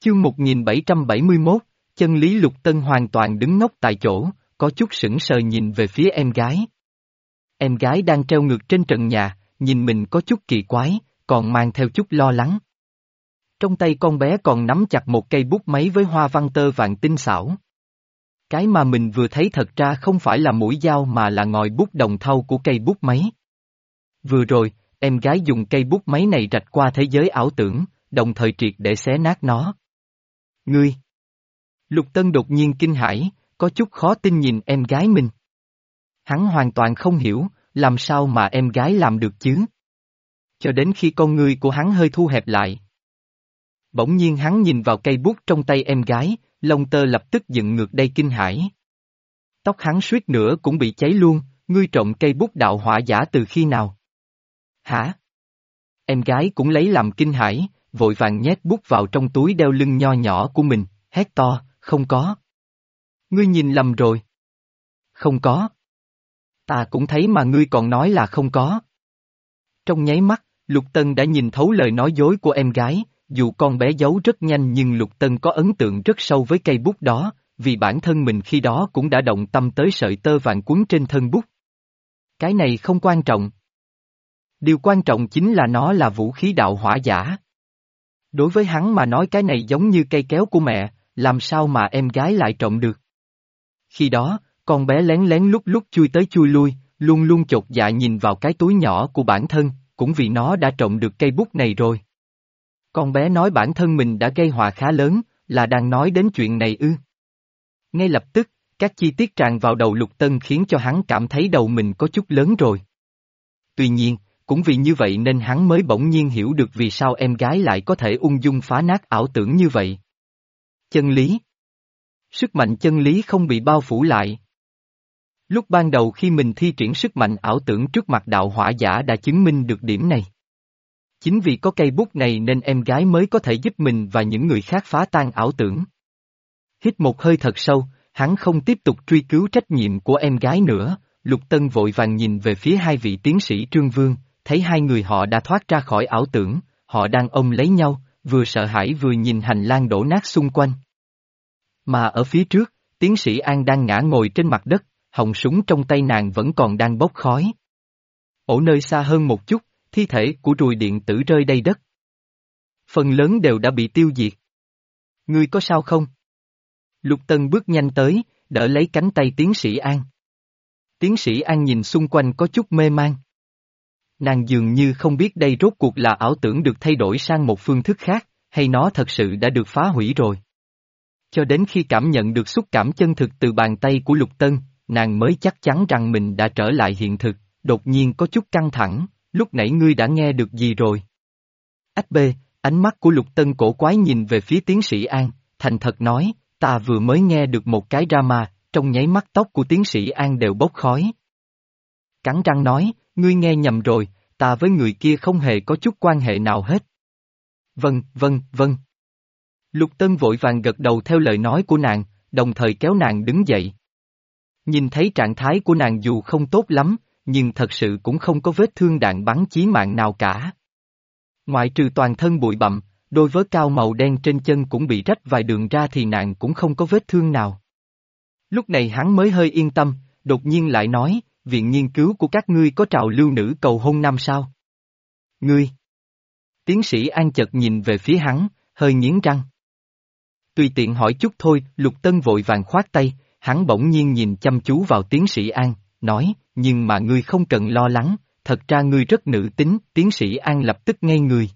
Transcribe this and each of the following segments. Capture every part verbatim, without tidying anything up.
Chương một nghìn bảy trăm bảy mươi mốt, chân lý Lục Tân hoàn toàn đứng ngốc tại chỗ, có chút sững sờ nhìn về phía em gái. Em gái đang treo ngược trên trần nhà, nhìn mình có chút kỳ quái, còn mang theo chút lo lắng. Trong tay con bé còn nắm chặt một cây bút máy với hoa văn tơ vàng tinh xảo. Cái mà mình vừa thấy thật ra không phải là mũi dao mà là ngòi bút đồng thau của cây bút máy. Vừa rồi, em gái dùng cây bút máy này rạch qua thế giới ảo tưởng, đồng thời triệt để xé nát nó. Ngươi! Lục Tân đột nhiên kinh hãi, có chút khó tin nhìn em gái mình. Hắn hoàn toàn không hiểu, làm sao mà em gái làm được chứ? Cho đến khi con ngươi của hắn hơi thu hẹp lại. Bỗng nhiên hắn nhìn vào cây bút trong tay em gái, lông tơ lập tức dựng ngược đây kinh hãi. Tóc hắn suýt nữa cũng bị cháy luôn, ngươi trộm cây bút đạo hỏa giả từ khi nào? Hả? Em gái cũng lấy làm kinh hãi, vội vàng nhét bút vào trong túi đeo lưng nho nhỏ của mình, hét to, không có. Ngươi nhìn lầm rồi. Không có. Ta cũng thấy mà ngươi còn nói là không có. Trong nháy mắt, Lục Tân đã nhìn thấu lời nói dối của em gái, dù con bé giấu rất nhanh nhưng Lục Tân có ấn tượng rất sâu với cây bút đó, vì bản thân mình khi đó cũng đã động tâm tới sợi tơ vàng quấn trên thân bút. Cái này không quan trọng. Điều quan trọng chính là nó là vũ khí đạo hỏa giả. Đối với hắn mà nói cái này giống như cây kéo của mẹ, làm sao mà em gái lại trộm được. Khi đó, con bé lén lén lúc lúc chui tới chui lui, luôn luôn chột dạ nhìn vào cái túi nhỏ của bản thân, cũng vì nó đã trộm được cây bút này rồi. Con bé nói bản thân mình đã gây họa khá lớn, là đang nói đến chuyện này ư. Ngay lập tức, các chi tiết tràn vào đầu Lục Tân khiến cho hắn cảm thấy đầu mình có chút lớn rồi. Tuy nhiên, cũng vì như vậy nên hắn mới bỗng nhiên hiểu được vì sao em gái lại có thể ung dung phá nát ảo tưởng như vậy. Chân lý. Sức mạnh chân lý không bị bao phủ lại. Lúc ban đầu khi mình thi triển sức mạnh ảo tưởng trước mặt đạo hỏa giả đã chứng minh được điểm này. Chính vì có cây bút này nên em gái mới có thể giúp mình và những người khác phá tan ảo tưởng. Hít một hơi thật sâu, hắn không tiếp tục truy cứu trách nhiệm của em gái nữa, Lục Tân vội vàng nhìn về phía hai vị tiến sĩ Trương Vương, thấy hai người họ đã thoát ra khỏi ảo tưởng, họ đang ôm lấy nhau, vừa sợ hãi vừa nhìn hành lang đổ nát xung quanh. Mà ở phía trước, tiến sĩ An đang ngã ngồi trên mặt đất, họng súng trong tay nàng vẫn còn đang bốc khói. Ở nơi xa hơn một chút, thi thể của rùi điện tử rơi đầy đất. Phần lớn đều đã bị tiêu diệt. Ngươi có sao không? Lục Tân bước nhanh tới, đỡ lấy cánh tay tiến sĩ An. Tiến sĩ An nhìn xung quanh có chút mê man. Nàng dường như không biết đây rốt cuộc là ảo tưởng được thay đổi sang một phương thức khác, hay nó thật sự đã được phá hủy rồi. Cho đến khi cảm nhận được xúc cảm chân thực từ bàn tay của Lục Tân, nàng mới chắc chắn rằng mình đã trở lại hiện thực, đột nhiên có chút căng thẳng, lúc nãy ngươi đã nghe được gì rồi? Ách bê, ánh mắt của Lục Tân cổ quái nhìn về phía tiến sĩ An, thành thật nói, ta vừa mới nghe được một cái drama, trong nháy mắt tóc của tiến sĩ An đều bốc khói. Cắn răng nói, ngươi nghe nhầm rồi, ta với người kia không hề có chút quan hệ nào hết. Vâng, vâng, vâng. Lục Tân vội vàng gật đầu theo lời nói của nàng, đồng thời kéo nàng đứng dậy. Nhìn thấy trạng thái của nàng dù không tốt lắm, nhưng thật sự cũng không có vết thương đạn bắn chí mạng nào cả. Ngoại trừ toàn thân bụi bặm, đôi vớ cao màu đen trên chân cũng bị rách vài đường ra thì nàng cũng không có vết thương nào. Lúc này hắn mới hơi yên tâm, đột nhiên lại nói, viện nghiên cứu của các ngươi có trào lưu nữ cầu hôn nam sao? Ngươi! Tiến sĩ An chợt nhìn về phía hắn, hơi nghiến răng. Tùy tiện hỏi chút thôi, Lục Tân vội vàng khoát tay, hắn bỗng nhiên nhìn chăm chú vào tiến sĩ An, nói, nhưng mà ngươi không cần lo lắng, thật ra ngươi rất nữ tính, tiến sĩ An lập tức ngây người.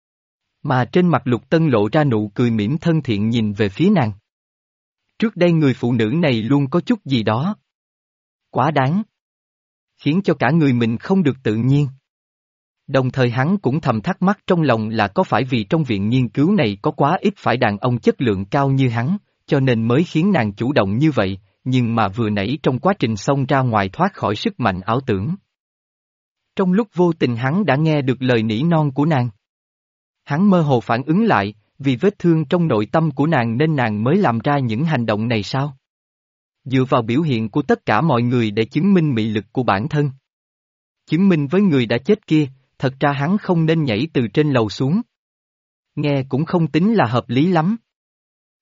Mà trên mặt Lục Tân lộ ra nụ cười mỉm thân thiện nhìn về phía nàng. Trước đây người phụ nữ này luôn có chút gì đó. Quá đáng. Khiến cho cả người mình không được tự nhiên. Đồng thời hắn cũng thầm thắc mắc trong lòng là có phải vì trong viện nghiên cứu này có quá ít phải đàn ông chất lượng cao như hắn, cho nên mới khiến nàng chủ động như vậy, nhưng mà vừa nãy trong quá trình xông ra ngoài thoát khỏi sức mạnh ảo tưởng. Trong lúc vô tình hắn đã nghe được lời nỉ non của nàng. Hắn mơ hồ phản ứng lại, vì vết thương trong nội tâm của nàng nên nàng mới làm ra những hành động này sao? Dựa vào biểu hiện của tất cả mọi người để chứng minh mị lực của bản thân. Chứng minh với người đã chết kia, thật ra hắn không nên nhảy từ trên lầu xuống. Nghe cũng không tính là hợp lý lắm.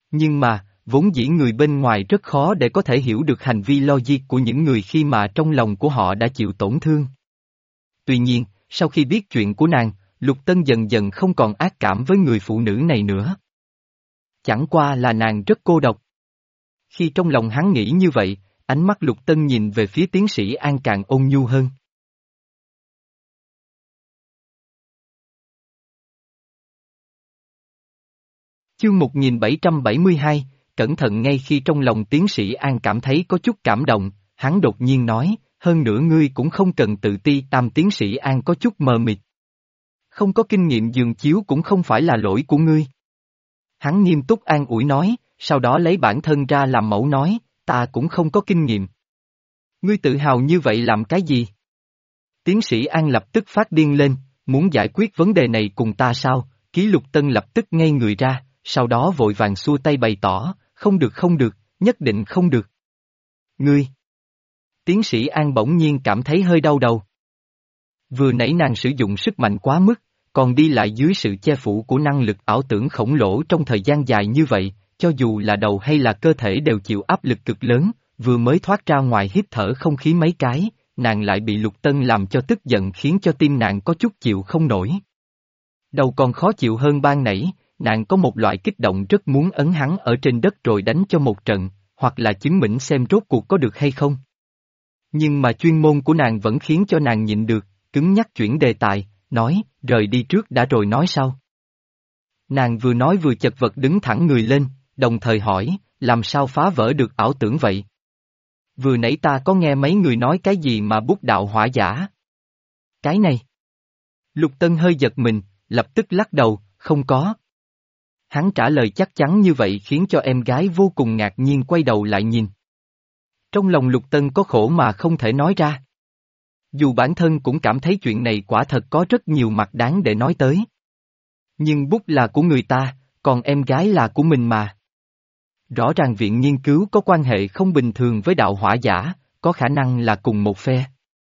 Nhưng mà, vốn dĩ người bên ngoài rất khó để có thể hiểu được hành vi logic của những người khi mà trong lòng của họ đã chịu tổn thương. Tuy nhiên, sau khi biết chuyện của nàng, Lục Tân dần dần không còn ác cảm với người phụ nữ này nữa. Chẳng qua là nàng rất cô độc. Khi trong lòng hắn nghĩ như vậy, ánh mắt Lục Tân nhìn về phía tiến sĩ An càng ôn nhu hơn. Chương một nghìn bảy trăm bảy mươi hai, cẩn thận. Ngay khi trong lòng tiến sĩ An cảm thấy có chút cảm động, hắn đột nhiên nói, hơn nữa ngươi cũng không cần tự ti. Tam tiến sĩ An có chút mờ mịt. Không có kinh nghiệm giường chiếu cũng không phải là lỗi của ngươi. Hắn nghiêm túc an ủi nói, sau đó lấy bản thân ra làm mẫu nói, ta cũng không có kinh nghiệm. Ngươi tự hào như vậy làm cái gì? Tiến sĩ An lập tức phát điên lên, muốn giải quyết vấn đề này cùng ta sao? Ký Lục Tân lập tức ngây người ra, sau đó vội vàng xua tay bày tỏ, không được không được, nhất định không được. Ngươi! Tiến sĩ An bỗng nhiên cảm thấy hơi đau đầu. Vừa nãy nàng sử dụng sức mạnh quá mức, còn đi lại dưới sự che phủ của năng lực ảo tưởng khổng lồ trong thời gian dài như vậy, cho dù là đầu hay là cơ thể đều chịu áp lực cực lớn, vừa mới thoát ra ngoài hít thở không khí mấy cái, nàng lại bị Lục Tân làm cho tức giận khiến cho tim nàng có chút chịu không nổi. Đầu còn khó chịu hơn ban nãy, nàng có một loại kích động rất muốn ấn hắn ở trên đất rồi đánh cho một trận, hoặc là chứng minh xem rốt cuộc có được hay không. Nhưng mà chuyên môn của nàng vẫn khiến cho nàng nhịn được, cứng nhắc chuyển đề tài, nói, rời đi trước đã rồi nói sau. Nàng vừa nói vừa chật vật đứng thẳng người lên, đồng thời hỏi, làm sao phá vỡ được ảo tưởng vậy? Vừa nãy ta có nghe mấy người nói cái gì mà bút đạo hỏa giả? Cái này. Lục Tân hơi giật mình, lập tức lắc đầu, không có. Hắn trả lời chắc chắn như vậy khiến cho em gái vô cùng ngạc nhiên quay đầu lại nhìn. Trong lòng Lục Tân có khổ mà không thể nói ra. Dù bản thân cũng cảm thấy chuyện này quả thật có rất nhiều mặt đáng để nói tới. Nhưng bút là của người ta, còn em gái là của mình mà. Rõ ràng viện nghiên cứu có quan hệ không bình thường với đạo hỏa giả, có khả năng là cùng một phe.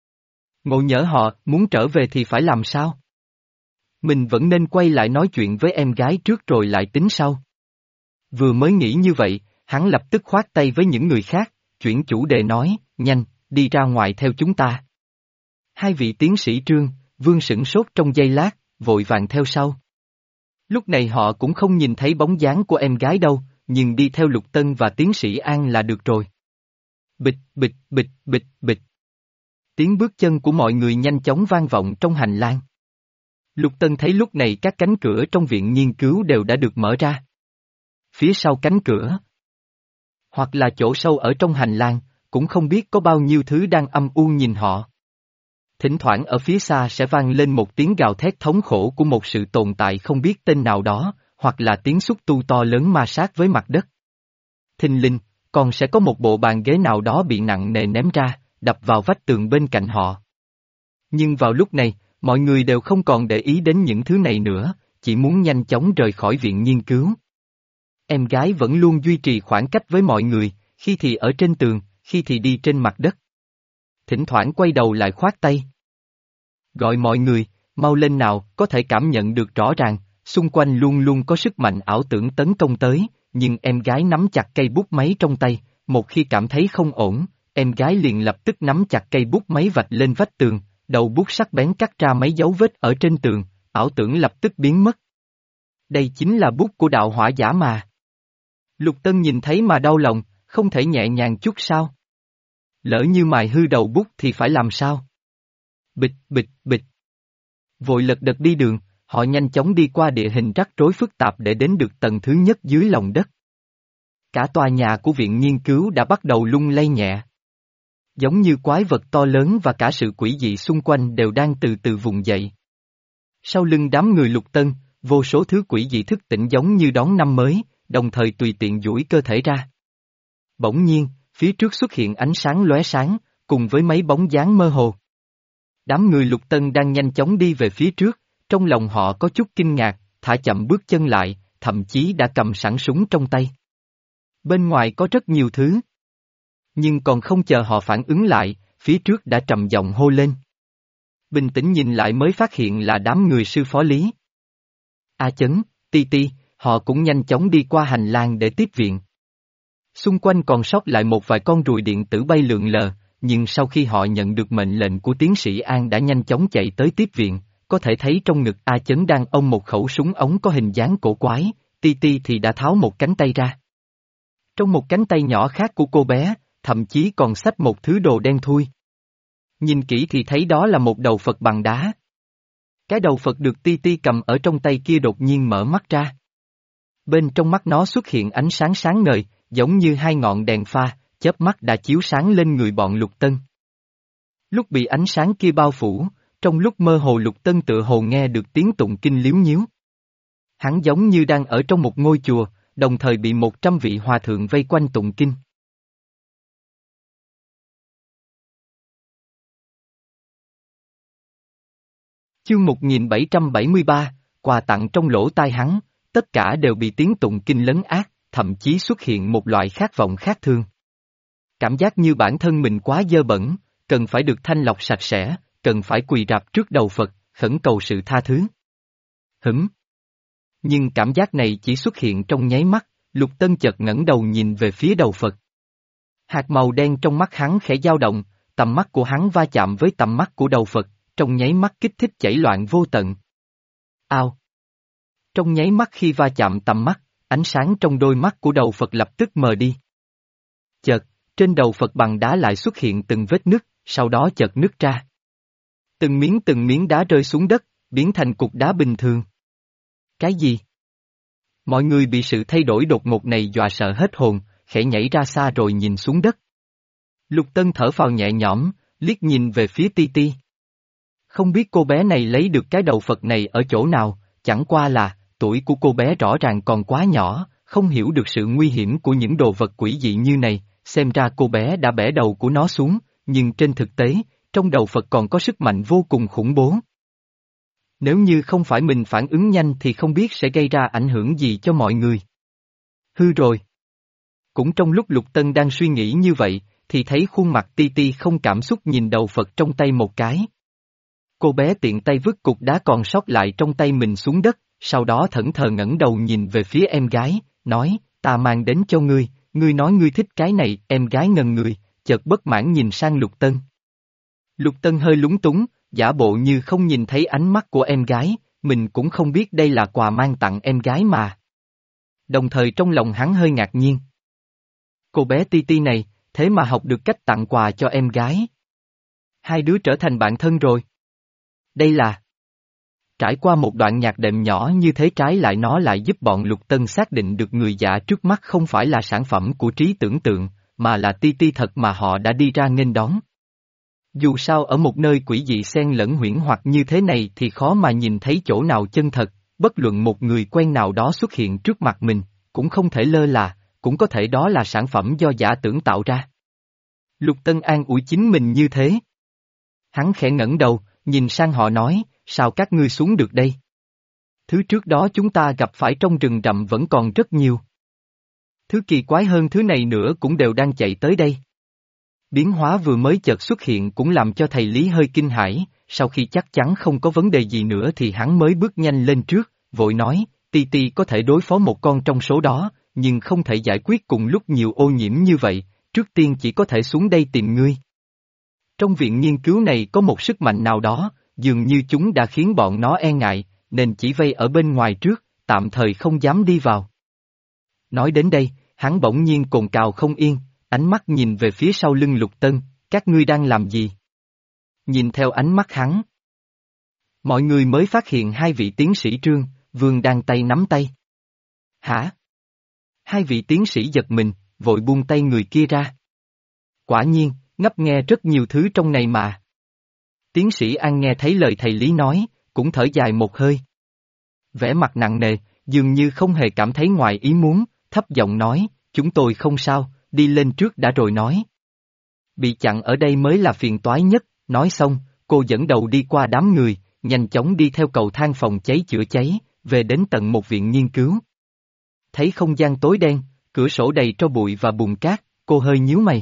Ngộ nhỡ họ muốn trở về thì phải làm sao? Mình vẫn nên quay lại nói chuyện với em gái trước rồi lại tính sau. Vừa mới nghĩ như vậy, hắn lập tức khoát tay với những người khác, chuyển chủ đề nói, nhanh, đi ra ngoài theo chúng ta. Hai vị tiến sĩ Trương, Vương sửng sốt trong giây lát, vội vàng theo sau. Lúc này họ cũng không nhìn thấy bóng dáng của em gái đâu, nhưng đi theo Lục Tân và tiến sĩ An là được rồi. Bịch, bịch, bịch, bịch, bịch. Tiếng bước chân của mọi người nhanh chóng vang vọng trong hành lang. Lục Tân thấy lúc này các cánh cửa trong viện nghiên cứu đều đã được mở ra. Phía sau cánh cửa, hoặc là chỗ sâu ở trong hành lang, cũng không biết có bao nhiêu thứ đang âm u nhìn họ. Thỉnh thoảng ở phía xa sẽ vang lên một tiếng gào thét thống khổ của một sự tồn tại không biết tên nào đó, hoặc là tiếng xúc tu to lớn ma sát với mặt đất. Thình lình, còn sẽ có một bộ bàn ghế nào đó bị nặng nề ném ra, đập vào vách tường bên cạnh họ. Nhưng vào lúc này, mọi người đều không còn để ý đến những thứ này nữa, chỉ muốn nhanh chóng rời khỏi viện nghiên cứu. Em gái vẫn luôn duy trì khoảng cách với mọi người, khi thì ở trên tường, khi thì đi trên mặt đất. Thỉnh thoảng quay đầu lại khoát tay. Gọi mọi người, mau lên nào, có thể cảm nhận được rõ ràng, xung quanh luôn luôn có sức mạnh ảo tưởng tấn công tới, nhưng em gái nắm chặt cây bút máy trong tay, một khi cảm thấy không ổn, em gái liền lập tức nắm chặt cây bút máy vạch lên vách tường, đầu bút sắc bén cắt ra mấy dấu vết ở trên tường, ảo tưởng lập tức biến mất. Đây chính là bút của đạo hỏa giả mà. Lục Tân nhìn thấy mà đau lòng, không thể nhẹ nhàng chút sao? Lỡ như mài hư đầu bút thì phải làm sao? Bịch, bịch, bịch. Vội lật đật đi đường, họ nhanh chóng đi qua địa hình rắc rối phức tạp để đến được tầng thứ nhất dưới lòng đất. Cả tòa nhà của viện nghiên cứu đã bắt đầu lung lay nhẹ. Giống như quái vật to lớn và cả sự quỷ dị xung quanh đều đang từ từ vùng dậy. Sau lưng đám người Lục Tân, vô số thứ quỷ dị thức tỉnh giống như đón năm mới, đồng thời tùy tiện duỗi cơ thể ra. Bỗng nhiên, phía trước xuất hiện ánh sáng lóe sáng, cùng với mấy bóng dáng mơ hồ. Đám người Lục Tân đang nhanh chóng đi về phía trước, trong lòng họ có chút kinh ngạc, thả chậm bước chân lại, thậm chí đã cầm sẵn súng trong tay. Bên ngoài có rất nhiều thứ. Nhưng còn không chờ họ phản ứng lại, phía trước đã trầm giọng hô lên. Bình tĩnh nhìn lại mới phát hiện là đám người sư phó Lý. A Chấn, Ti Ti, họ cũng nhanh chóng đi qua hành lang để tiếp viện. Xung quanh còn sót lại một vài con ruồi điện tử bay lượn lờ, nhưng sau khi họ nhận được mệnh lệnh của tiến sĩ An đã nhanh chóng chạy tới tiếp viện, có thể thấy trong ngực A Chấn đang ôm một khẩu súng ống có hình dáng cổ quái, Ti Ti thì đã tháo một cánh tay ra. Trong một cánh tay nhỏ khác của cô bé, thậm chí còn xách một thứ đồ đen thui. Nhìn kỹ thì thấy đó là một đầu Phật bằng đá. Cái đầu Phật được Ti Ti cầm ở trong tay kia đột nhiên mở mắt ra. Bên trong mắt nó xuất hiện ánh sáng sáng ngời, giống như hai ngọn đèn pha, chớp mắt đã chiếu sáng lên người bọn Lục Tân. Lúc bị ánh sáng kia bao phủ, trong lúc mơ hồ Lục Tân tựa hồ nghe được tiếng tụng kinh liếu nhíu. Hắn giống như đang ở trong một ngôi chùa, đồng thời bị một trăm vị hòa thượng vây quanh tụng kinh. Chương một nghìn bảy trăm bảy mươi ba, quà tặng trong lỗ tai hắn, tất cả đều bị tiếng tụng kinh lấn át, thậm chí xuất hiện một loại khát vọng khác thường. Cảm giác như bản thân mình quá dơ bẩn, cần phải được thanh lọc sạch sẽ, cần phải quỳ rạp trước đầu Phật, khẩn cầu sự tha thứ. Hửm. Nhưng cảm giác này chỉ xuất hiện trong nháy mắt, Lục Tân chợt ngẩng đầu nhìn về phía đầu Phật. Hạt màu đen trong mắt hắn khẽ dao động, tầm mắt của hắn va chạm với tầm mắt của đầu Phật, trong nháy mắt kích thích chảy loạn vô tận. Ao. Trong nháy mắt khi va chạm tầm mắt, ánh sáng trong đôi mắt của đầu Phật lập tức mờ đi. Chợt, trên đầu Phật bằng đá lại xuất hiện từng vết nứt, sau đó chợt nứt ra. Từng miếng từng miếng đá rơi xuống đất, biến thành cục đá bình thường. Cái gì? Mọi người bị sự thay đổi đột ngột này dọa sợ hết hồn, khẽ nhảy ra xa rồi nhìn xuống đất. Lục Tân thở phào nhẹ nhõm, liếc nhìn về phía Ti Ti. Không biết cô bé này lấy được cái đầu Phật này ở chỗ nào, chẳng qua là, tuổi của cô bé rõ ràng còn quá nhỏ, không hiểu được sự nguy hiểm của những đồ vật quỷ dị như này, xem ra cô bé đã bẻ đầu của nó xuống, nhưng trên thực tế, trong đầu Phật còn có sức mạnh vô cùng khủng bố. Nếu như không phải mình phản ứng nhanh thì không biết sẽ gây ra ảnh hưởng gì cho mọi người. Hư rồi. Cũng trong lúc Lục Tân đang suy nghĩ như vậy, thì thấy khuôn mặt Ti Ti không cảm xúc nhìn đầu Phật trong tay một cái. Cô bé tiện tay vứt cục đá còn sót lại trong tay mình xuống đất, sau đó thẫn thờ ngẩng đầu nhìn về phía em gái, nói, ta mang đến cho ngươi, ngươi nói ngươi thích cái này, em gái ngần người, chợt bất mãn nhìn sang Lục Tân. Lục Tân hơi lúng túng, giả bộ như không nhìn thấy ánh mắt của em gái, mình cũng không biết đây là quà mang tặng em gái mà. Đồng thời trong lòng hắn hơi ngạc nhiên. Cô bé Ti Ti này, thế mà học được cách tặng quà cho em gái. Hai đứa trở thành bạn thân rồi. Đây là... Trải qua một đoạn nhạc đệm nhỏ như thế trái lại nó lại giúp bọn Lục Tân xác định được người giả trước mắt không phải là sản phẩm của trí tưởng tượng, mà là Ti Ti thật mà họ đã đi ra nghênh đón. Dù sao ở một nơi quỷ dị xen lẫn huyễn hoặc như thế này thì khó mà nhìn thấy chỗ nào chân thật, bất luận một người quen nào đó xuất hiện trước mặt mình, cũng không thể lơ là, cũng có thể đó là sản phẩm do giả tưởng tạo ra. Lục Tân an ủi chính mình như thế. Hắn khẽ ngẩng đầu, nhìn sang họ nói, sao các ngươi xuống được đây? Thứ trước đó chúng ta gặp phải trong rừng rậm vẫn còn rất nhiều. Thứ kỳ quái hơn thứ này nữa cũng đều đang chạy tới đây. Biến hóa vừa mới chợt xuất hiện cũng làm cho thầy Lý hơi kinh hãi, sau khi chắc chắn không có vấn đề gì nữa thì hắn mới bước nhanh lên trước, vội nói, Ti Ti có thể đối phó một con trong số đó, nhưng không thể giải quyết cùng lúc nhiều ô nhiễm như vậy, trước tiên chỉ có thể xuống đây tìm ngươi. Trong viện nghiên cứu này có một sức mạnh nào đó, dường như chúng đã khiến bọn nó e ngại, nên chỉ vây ở bên ngoài trước, tạm thời không dám đi vào. Nói đến đây, hắn bỗng nhiên cồn cào không yên, ánh mắt nhìn về phía sau lưng Lục Tân, các ngươi đang làm gì? Nhìn theo ánh mắt hắn. Mọi người mới phát hiện hai vị tiến sĩ Trương, Vương đang tay nắm tay. Hả? Hai vị tiến sĩ giật mình, vội buông tay người kia ra. Quả nhiên, ngấp nghe rất nhiều thứ trong này mà. Tiến sĩ An nghe thấy lời thầy Lý nói, cũng thở dài một hơi. Vẻ mặt nặng nề, dường như không hề cảm thấy ngoài ý muốn, thấp giọng nói, chúng tôi không sao, đi lên trước đã rồi nói. Bị chặn ở đây mới là phiền toái nhất, nói xong, cô dẫn đầu đi qua đám người, nhanh chóng đi theo cầu thang phòng cháy chữa cháy, về đến tận một viện nghiên cứu. Thấy không gian tối đen, cửa sổ đầy tro bụi và bùn cát, cô hơi nhíu mày.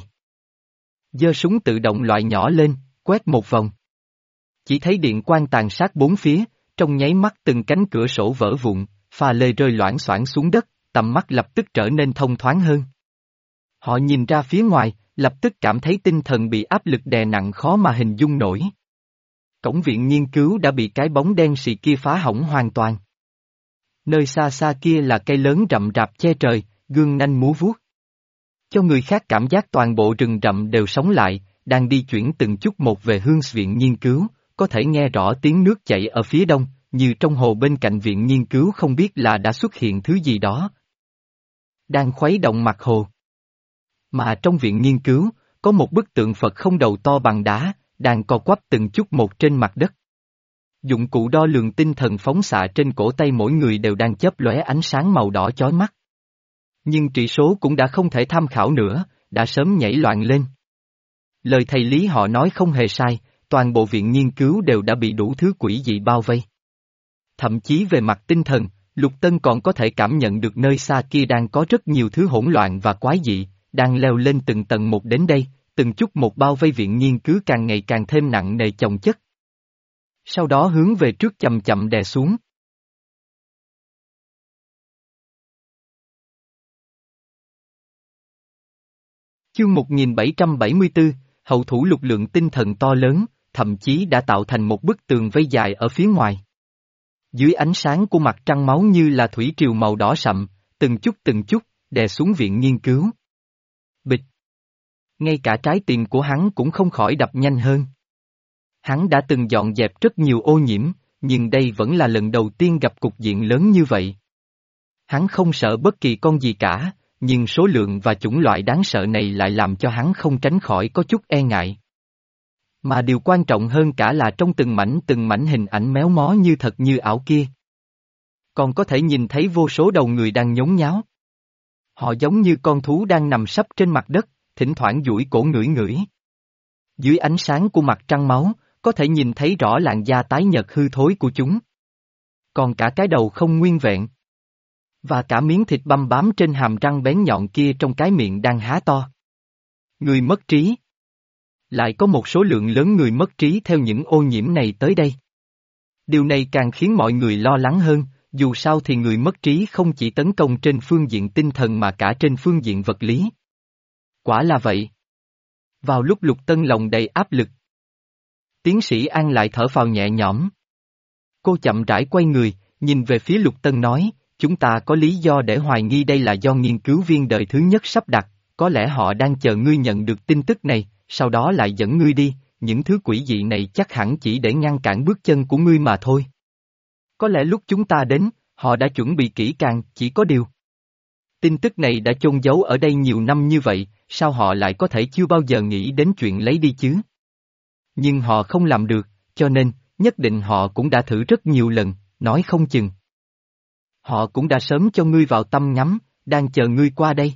Giơ súng tự động loại nhỏ lên, quét một vòng. Chỉ thấy điện quang tàn sát bốn phía, trong nháy mắt từng cánh cửa sổ vỡ vụn, pha lê rơi loảng xoảng xuống đất, tầm mắt lập tức trở nên thông thoáng hơn. Họ nhìn ra phía ngoài, lập tức cảm thấy tinh thần bị áp lực đè nặng khó mà hình dung nổi. Cổng viện nghiên cứu đã bị cái bóng đen xì kia phá hỏng hoàn toàn. Nơi xa xa kia là cây lớn rậm rạp che trời, gương nanh múa vuốt. Cho người khác cảm giác toàn bộ rừng rậm đều sống lại, đang đi chuyển từng chút một về hướng viện nghiên cứu, có thể nghe rõ tiếng nước chảy ở phía đông, như trong hồ bên cạnh viện nghiên cứu không biết là đã xuất hiện thứ gì đó. Đang khuấy động mặt hồ. Mà trong viện nghiên cứu, có một bức tượng Phật không đầu to bằng đá, đang co quắp từng chút một trên mặt đất. Dụng cụ đo lường tinh thần phóng xạ trên cổ tay mỗi người đều đang chớp lóe ánh sáng màu đỏ chói mắt. Nhưng trị số cũng đã không thể tham khảo nữa, đã sớm nhảy loạn lên. Lời thầy Lý họ nói không hề sai, toàn bộ viện nghiên cứu đều đã bị đủ thứ quỷ dị bao vây. Thậm chí về mặt tinh thần, Lục Tân còn có thể cảm nhận được nơi xa kia đang có rất nhiều thứ hỗn loạn và quái dị, đang leo lên từng tầng một đến đây, từng chút một bao vây viện nghiên cứu càng ngày càng thêm nặng nề chồng chất. Sau đó hướng về trước chậm chậm đè xuống. Chương một nghìn bảy trăm bảy mươi tư, hậu thủ lực lượng tinh thần to lớn, thậm chí đã tạo thành một bức tường vây dài ở phía ngoài. Dưới ánh sáng của mặt trăng máu như là thủy triều màu đỏ sậm, từng chút từng chút, đè xuống viện nghiên cứu. Bịch! Ngay cả trái tim của hắn cũng không khỏi đập nhanh hơn. Hắn đã từng dọn dẹp rất nhiều ô nhiễm, nhưng đây vẫn là lần đầu tiên gặp cục diện lớn như vậy. Hắn không sợ bất kỳ con gì cả, nhưng số lượng và chủng loại đáng sợ này lại làm cho hắn không tránh khỏi có chút e ngại. Mà điều quan trọng hơn cả là trong từng mảnh từng mảnh hình ảnh méo mó như thật như ảo kia. Còn có thể nhìn thấy vô số đầu người đang nhốn nháo. Họ giống như con thú đang nằm sấp trên mặt đất, thỉnh thoảng duỗi cổ ngửi ngửi. Dưới ánh sáng của mặt trăng máu, có thể nhìn thấy rõ làn da tái nhợt hư thối của chúng. Còn cả cái đầu không nguyên vẹn. Và cả miếng thịt băm bám trên hàm răng bén nhọn kia trong cái miệng đang há to. Người mất trí. Lại có một số lượng lớn người mất trí theo những ô nhiễm này tới đây. Điều này càng khiến mọi người lo lắng hơn, dù sao thì người mất trí không chỉ tấn công trên phương diện tinh thần mà cả trên phương diện vật lý. Quả là vậy. Vào lúc Lục Tân lòng đầy áp lực, tiến sĩ An lại thở phào nhẹ nhõm. Cô chậm rãi quay người, nhìn về phía Lục Tân nói, chúng ta có lý do để hoài nghi đây là do nghiên cứu viên đời thứ nhất sắp đặt, có lẽ họ đang chờ ngươi nhận được tin tức này, sau đó lại dẫn ngươi đi, những thứ quỷ dị này chắc hẳn chỉ để ngăn cản bước chân của ngươi mà thôi. Có lẽ lúc chúng ta đến, họ đã chuẩn bị kỹ càng, chỉ có điều. Tin tức này đã chôn giấu ở đây nhiều năm như vậy, sao họ lại có thể chưa bao giờ nghĩ đến chuyện lấy đi chứ? Nhưng họ không làm được, cho nên, nhất định họ cũng đã thử rất nhiều lần, nói không chừng. Họ cũng đã sớm cho ngươi vào tâm ngắm, đang chờ ngươi qua đây.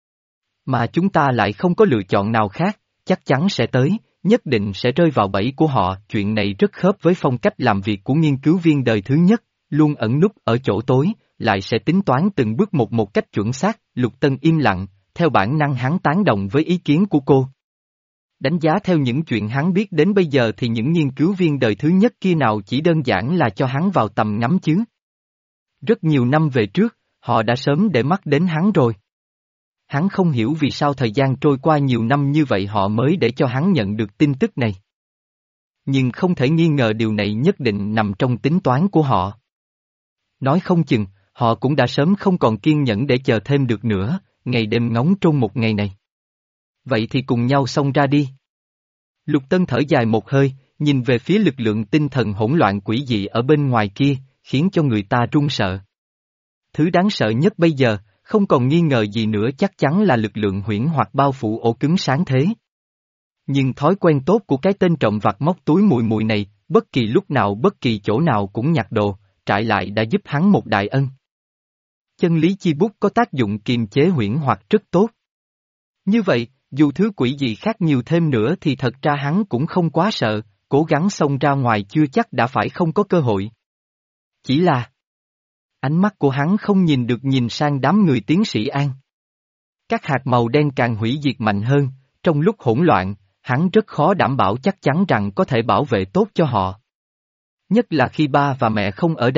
Mà chúng ta lại không có lựa chọn nào khác, chắc chắn sẽ tới, nhất định sẽ rơi vào bẫy của họ. Chuyện này rất khớp với phong cách làm việc của nghiên cứu viên đời thứ nhất, luôn ẩn núp ở chỗ tối, lại sẽ tính toán từng bước một một cách chuẩn xác. Lục Tân im lặng, theo bản năng hắn tán đồng với ý kiến của cô. Đánh giá theo những chuyện hắn biết đến bây giờ thì những nghiên cứu viên đời thứ nhất kia nào chỉ đơn giản là cho hắn vào tầm ngắm chứ. Rất nhiều năm về trước, họ đã sớm để mắt đến hắn rồi. Hắn không hiểu vì sao thời gian trôi qua nhiều năm như vậy họ mới để cho hắn nhận được tin tức này. Nhưng không thể nghi ngờ điều này nhất định nằm trong tính toán của họ. Nói không chừng, họ cũng đã sớm không còn kiên nhẫn để chờ thêm được nữa, ngày đêm ngóng trông một ngày này. Vậy thì cùng nhau xông ra đi. Lục Tân thở dài một hơi, nhìn về phía lực lượng tinh thần hỗn loạn quỷ dị ở bên ngoài kia, khiến cho người ta run sợ. Thứ đáng sợ nhất bây giờ, không còn nghi ngờ gì nữa chắc chắn là lực lượng huyễn hoặc bao phủ ổ cứng sáng thế. Nhưng thói quen tốt của cái tên trộm vặt móc túi mùi mùi này, bất kỳ lúc nào bất kỳ chỗ nào cũng nhặt đồ, trải lại đã giúp hắn một đại ân. Chân lý chi bút có tác dụng kiềm chế huyễn hoặc rất tốt. Như vậy, dù thứ quỷ gì khác nhiều thêm nữa thì thật ra hắn cũng không quá sợ, cố gắng xông ra ngoài chưa chắc đã phải không có cơ hội. Chỉ là ánh mắt của hắn không nhìn được nhìn sang đám người tiến sĩ An. Các hạt màu đen càng hủy diệt mạnh hơn, trong lúc hỗn loạn, hắn rất khó đảm bảo chắc chắn rằng có thể bảo vệ tốt cho họ. Nhất là khi ba và mẹ không ở đây,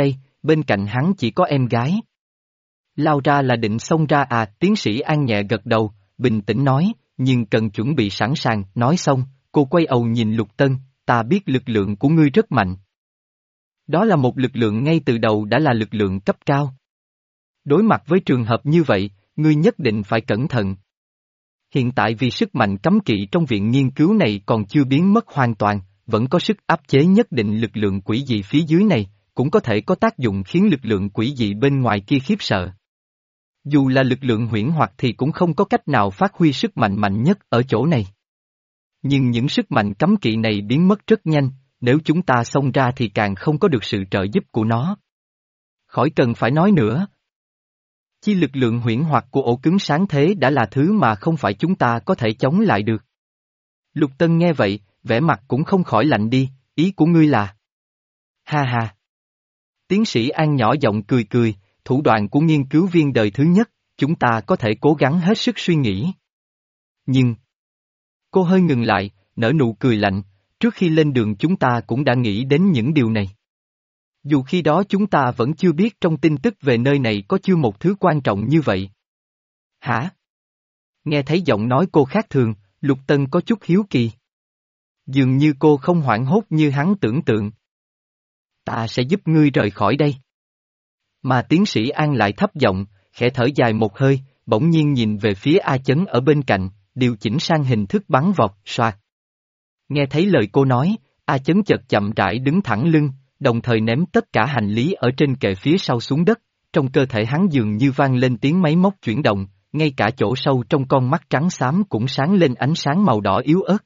bên cạnh hắn chỉ có em gái. Lao ra là định xông ra à, tiến sĩ An nhẹ gật đầu, bình tĩnh nói, nhưng cần chuẩn bị sẵn sàng, nói xong, cô quay đầu nhìn Lục Tân, ta biết lực lượng của ngươi rất mạnh. Đó là một lực lượng ngay từ đầu đã là lực lượng cấp cao. Đối mặt với trường hợp như vậy, ngươi nhất định phải cẩn thận. Hiện tại vì sức mạnh cấm kỵ trong viện nghiên cứu này còn chưa biến mất hoàn toàn, vẫn có sức áp chế nhất định lực lượng quỷ dị phía dưới này, cũng có thể có tác dụng khiến lực lượng quỷ dị bên ngoài kia khiếp sợ. Dù là lực lượng huyễn hoặc thì cũng không có cách nào phát huy sức mạnh mạnh nhất ở chỗ này. Nhưng những sức mạnh cấm kỵ này biến mất rất nhanh, nếu chúng ta xông ra thì càng không có được sự trợ giúp của nó. Khỏi cần phải nói nữa. Chi lực lượng huyễn hoặc của ổ cứng sáng thế đã là thứ mà không phải chúng ta có thể chống lại được. Lục Tân nghe vậy, vẻ mặt cũng không khỏi lạnh đi, ý của ngươi là... Ha ha. Tiến sĩ An nhỏ giọng cười cười, thủ đoạn của nghiên cứu viên đời thứ nhất, chúng ta có thể cố gắng hết sức suy nghĩ. Nhưng... Cô hơi ngừng lại, nở nụ cười lạnh, trước khi lên đường chúng ta cũng đã nghĩ đến những điều này. Dù khi đó chúng ta vẫn chưa biết trong tin tức về nơi này có chưa một thứ quan trọng như vậy. Hả? Nghe thấy giọng nói cô khác thường, Lục Tân có chút hiếu kỳ. Dường như cô không hoảng hốt như hắn tưởng tượng. Ta sẽ giúp ngươi rời khỏi đây. Mà tiến sĩ An lại thấp giọng, khẽ thở dài một hơi, bỗng nhiên nhìn về phía A Chấn ở bên cạnh, điều chỉnh sang hình thức bắn vọt, soạt. Nghe thấy lời cô nói, A Chấn chợt chậm rãi đứng thẳng lưng, đồng thời ném tất cả hành lý ở trên kệ phía sau xuống đất, trong cơ thể hắn dường như vang lên tiếng máy móc chuyển động, ngay cả chỗ sâu trong con mắt trắng xám cũng sáng lên ánh sáng màu đỏ yếu ớt.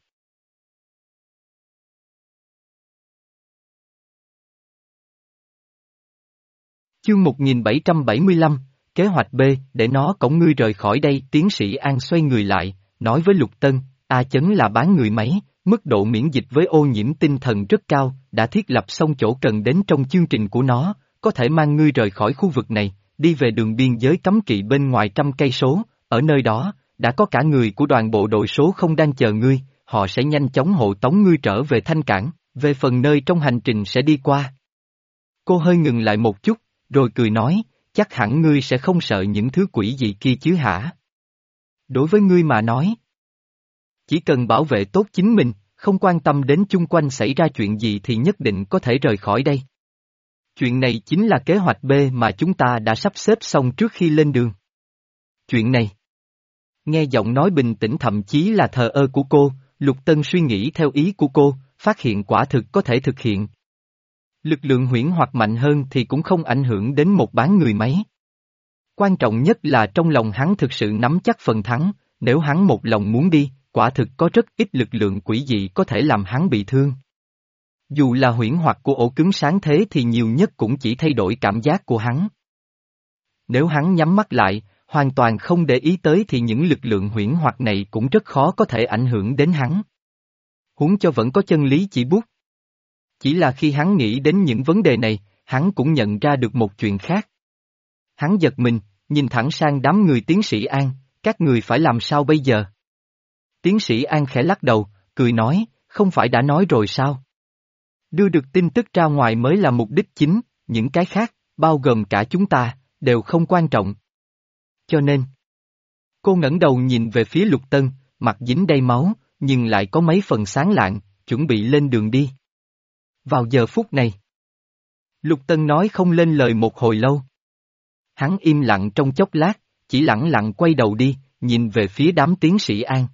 Chương một nghìn bảy trăm bảy mươi lăm, kế hoạch B, để nó cõng ngươi rời khỏi đây, tiến sĩ An xoay người lại, nói với Lục Tân, A Chấn là bán người máy, mức độ miễn dịch với ô nhiễm tinh thần rất cao, đã thiết lập xong chỗ cần đến trong chương trình của nó, có thể mang ngươi rời khỏi khu vực này, đi về đường biên giới cấm kỵ bên ngoài trăm cây số, ở nơi đó, đã có cả người của đoàn bộ đội số không đang chờ ngươi, họ sẽ nhanh chóng hộ tống ngươi trở về Thanh Cảng, về phần nơi trong hành trình sẽ đi qua. Cô hơi ngừng lại một chút, rồi cười nói, chắc hẳn ngươi sẽ không sợ những thứ quỷ dị kia chứ hả? Đối với ngươi mà nói, chỉ cần bảo vệ tốt chính mình, không quan tâm đến chung quanh xảy ra chuyện gì thì nhất định có thể rời khỏi đây. Chuyện này chính là kế hoạch B mà chúng ta đã sắp xếp xong trước khi lên đường. Chuyện này. Nghe giọng nói bình tĩnh thậm chí là thờ ơ của cô, Lục Tân suy nghĩ theo ý của cô, phát hiện quả thực có thể thực hiện. Lực lượng huyễn hoặc mạnh hơn thì cũng không ảnh hưởng đến một bán người máy. Quan trọng nhất là trong lòng hắn thực sự nắm chắc phần thắng, nếu hắn một lòng muốn đi, quả thực có rất ít lực lượng quỷ dị có thể làm hắn bị thương. Dù là huyễn hoặc của ổ cứng sáng thế thì nhiều nhất cũng chỉ thay đổi cảm giác của hắn. Nếu hắn nhắm mắt lại, hoàn toàn không để ý tới thì những lực lượng huyễn hoặc này cũng rất khó có thể ảnh hưởng đến hắn. Huống cho vẫn có chân lý chỉ bút. Chỉ là khi hắn nghĩ đến những vấn đề này, hắn cũng nhận ra được một chuyện khác. Hắn giật mình, nhìn thẳng sang đám người tiến sĩ An, các người phải làm sao bây giờ? Tiến sĩ An khẽ lắc đầu, cười nói, không phải đã nói rồi sao? Đưa được tin tức ra ngoài mới là mục đích chính, những cái khác, bao gồm cả chúng ta, đều không quan trọng. Cho nên, cô ngẩng đầu nhìn về phía Lục Tân, mặt dính đầy máu, nhưng lại có mấy phần sáng lạng, chuẩn bị lên đường đi. Vào giờ phút này, Lục Tân nói không lên lời một hồi lâu. Hắn im lặng trong chốc lát, chỉ lẳng lặng quay đầu đi, nhìn về phía đám tiến sĩ An.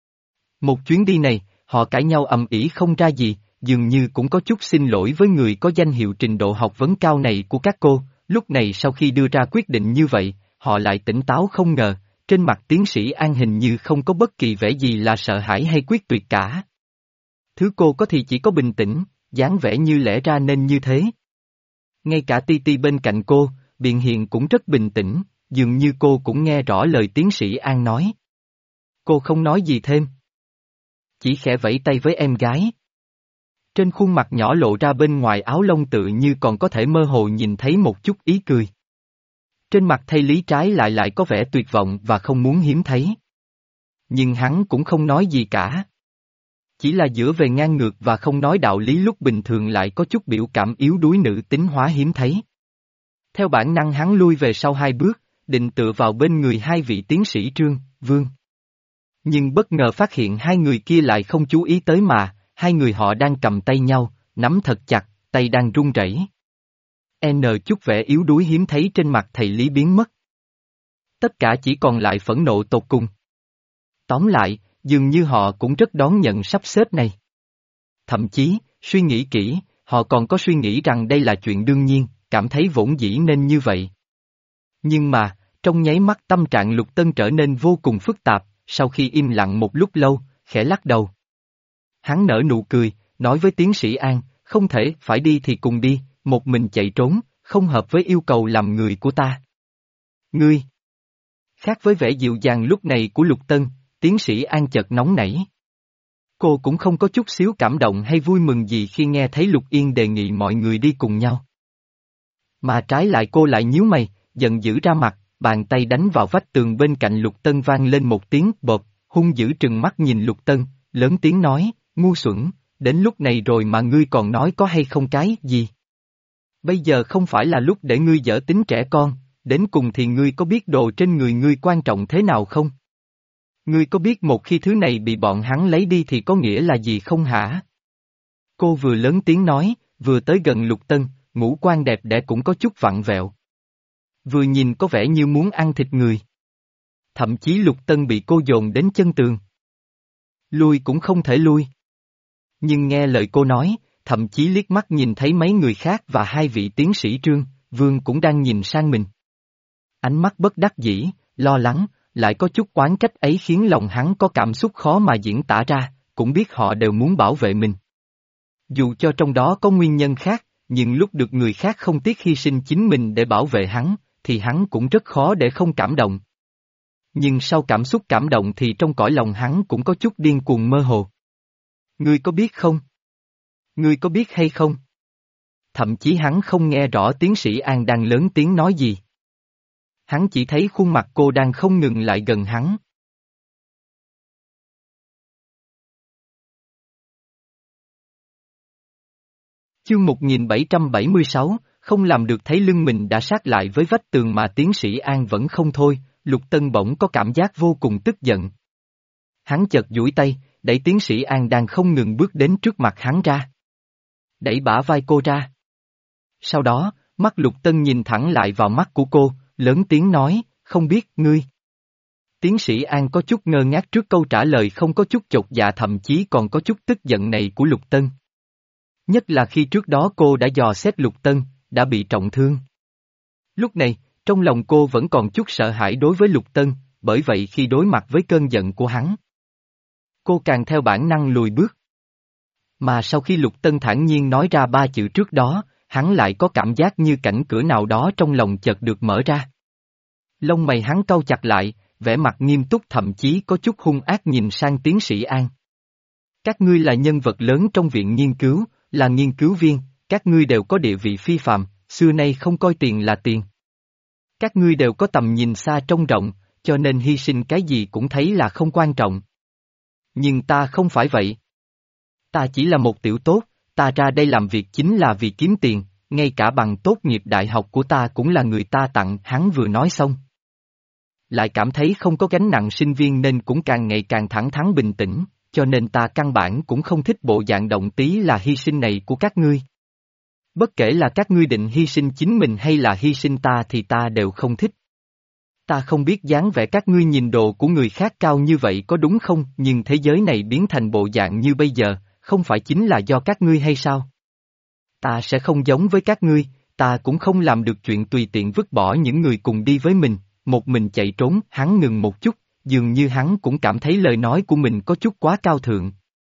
Một chuyến đi này, họ cãi nhau ầm ĩ không ra gì, dường như cũng có chút xin lỗi với người có danh hiệu trình độ học vấn cao này của các cô, lúc này sau khi đưa ra quyết định như vậy, họ lại tỉnh táo không ngờ, trên mặt tiến sĩ An hình như không có bất kỳ vẻ gì là sợ hãi hay quyết tuyệt cả. Thứ cô có thì chỉ có bình tĩnh, dáng vẻ như lẽ ra nên như thế. Ngay cả Ti Ti bên cạnh cô, Biện Hiền cũng rất bình tĩnh, dường như cô cũng nghe rõ lời tiến sĩ An nói. Cô không nói gì thêm. Chỉ khẽ vẫy tay với em gái. Trên khuôn mặt nhỏ lộ ra bên ngoài áo lông tự như còn có thể mơ hồ nhìn thấy một chút ý cười. Trên mặt thầy Lý trái lại lại có vẻ tuyệt vọng và không muốn hiếm thấy. Nhưng hắn cũng không nói gì cả. Chỉ là giữa về ngang ngược và không nói đạo lý lúc bình thường lại có chút biểu cảm yếu đuối nữ tính hóa hiếm thấy. Theo bản năng hắn lui về sau hai bước, định tựa vào bên người hai vị tiến sĩ Trương, Vương. Nhưng bất ngờ phát hiện hai người kia lại không chú ý tới mà, hai người họ đang cầm tay nhau, nắm thật chặt, tay đang run rẩy. N chút vẻ yếu đuối hiếm thấy trên mặt thầy Lý biến mất. Tất cả chỉ còn lại phẫn nộ tột cùng. Tóm lại, dường như họ cũng rất đón nhận sắp xếp này. Thậm chí, suy nghĩ kỹ, họ còn có suy nghĩ rằng đây là chuyện đương nhiên, cảm thấy vốn dĩ nên như vậy. Nhưng mà, trong nháy mắt tâm trạng Lục Tân trở nên vô cùng phức tạp, sau khi im lặng một lúc lâu, khẽ lắc đầu. Hắn nở nụ cười, nói với tiến sĩ An, không thể, phải đi thì cùng đi, một mình chạy trốn, không hợp với yêu cầu làm người của ta. Ngươi! Khác với vẻ dịu dàng lúc này của Lục Tân, tiến sĩ An chợt nóng nảy. Cô cũng không có chút xíu cảm động hay vui mừng gì khi nghe thấy Lục Yên đề nghị mọi người đi cùng nhau. Mà trái lại cô lại nhíu mày, giận dữ ra mặt, bàn tay đánh vào vách tường bên cạnh Lục Tân vang lên một tiếng bộp, hung dữ trừng mắt nhìn Lục Tân, lớn tiếng nói, ngu xuẩn, đến lúc này rồi mà ngươi còn nói có hay không cái gì. Bây giờ không phải là lúc để ngươi dở tính trẻ con, đến cùng thì ngươi có biết đồ trên người ngươi quan trọng thế nào không? Ngươi có biết một khi thứ này bị bọn hắn lấy đi thì có nghĩa là gì không hả? Cô vừa lớn tiếng nói, vừa tới gần Lục Tân, ngũ quan đẹp đẽ cũng có chút vặn vẹo. Vừa nhìn có vẻ như muốn ăn thịt người. Thậm chí Lục Tân bị cô dồn đến chân tường. Lui cũng không thể lui. Nhưng nghe lời cô nói, thậm chí liếc mắt nhìn thấy mấy người khác và hai vị tiến sĩ Trương, Vương cũng đang nhìn sang mình. Ánh mắt bất đắc dĩ, lo lắng, lại có chút oán trách ấy khiến lòng hắn có cảm xúc khó mà diễn tả ra, cũng biết họ đều muốn bảo vệ mình. Dù cho trong đó có nguyên nhân khác, nhưng lúc được người khác không tiếc hy sinh chính mình để bảo vệ hắn, thì hắn cũng rất khó để không cảm động. Nhưng sau cảm xúc cảm động thì trong cõi lòng hắn cũng có chút điên cuồng mơ hồ. Ngươi có biết không? Ngươi có biết hay không? Thậm chí hắn không nghe rõ tiến sĩ An đang lớn tiếng nói gì. Hắn chỉ thấy khuôn mặt cô đang không ngừng lại gần hắn. Chương một nghìn bảy trăm bảy mươi sáu, không làm được thấy lưng mình đã sát lại với vách tường mà tiến sĩ An vẫn không thôi, Lục Tân bỗng có cảm giác vô cùng tức giận. Hắn chợt duỗi tay, đẩy tiến sĩ An đang không ngừng bước đến trước mặt hắn ra. Đẩy bả vai cô ra. Sau đó, mắt Lục Tân nhìn thẳng lại vào mắt của cô, lớn tiếng nói, không biết, ngươi. Tiến sĩ An có chút ngơ ngác trước câu trả lời không có chút chột dạ thậm chí còn có chút tức giận này của Lục Tân. Nhất là khi trước đó cô đã dò xét Lục Tân, đã bị trọng thương. Lúc này, trong lòng cô vẫn còn chút sợ hãi đối với Lục Tân, bởi vậy khi đối mặt với cơn giận của hắn, cô càng theo bản năng lùi bước. Mà sau khi Lục Tân thản nhiên nói ra ba chữ trước đó, hắn lại có cảm giác như cảnh cửa nào đó trong lòng chợt được mở ra. Lông mày hắn cau chặt lại, vẻ mặt nghiêm túc thậm chí có chút hung ác nhìn sang tiến sĩ An. Các ngươi là nhân vật lớn trong viện nghiên cứu, là nghiên cứu viên, các ngươi đều có địa vị phi phàm, xưa nay không coi tiền là tiền. Các ngươi đều có tầm nhìn xa trông rộng, cho nên hy sinh cái gì cũng thấy là không quan trọng. Nhưng ta không phải vậy. Ta chỉ là một tiểu tốt, ta ra đây làm việc chính là vì kiếm tiền, ngay cả bằng tốt nghiệp đại học của ta cũng là người ta tặng. Hắn vừa nói xong. Lại cảm thấy không có gánh nặng sinh viên nên cũng càng ngày càng thẳng thắn bình tĩnh, cho nên ta căn bản cũng không thích bộ dạng động tí là hy sinh này của các ngươi. Bất kể là các ngươi định hy sinh chính mình hay là hy sinh ta thì ta đều không thích. Ta không biết dáng vẻ các ngươi nhìn đồ của người khác cao như vậy có đúng không, nhưng thế giới này biến thành bộ dạng như bây giờ, không phải chính là do các ngươi hay sao? Ta sẽ không giống với các ngươi, ta cũng không làm được chuyện tùy tiện vứt bỏ những người cùng đi với mình, một mình chạy trốn. Hắn ngừng một chút, dường như hắn cũng cảm thấy lời nói của mình có chút quá cao thượng.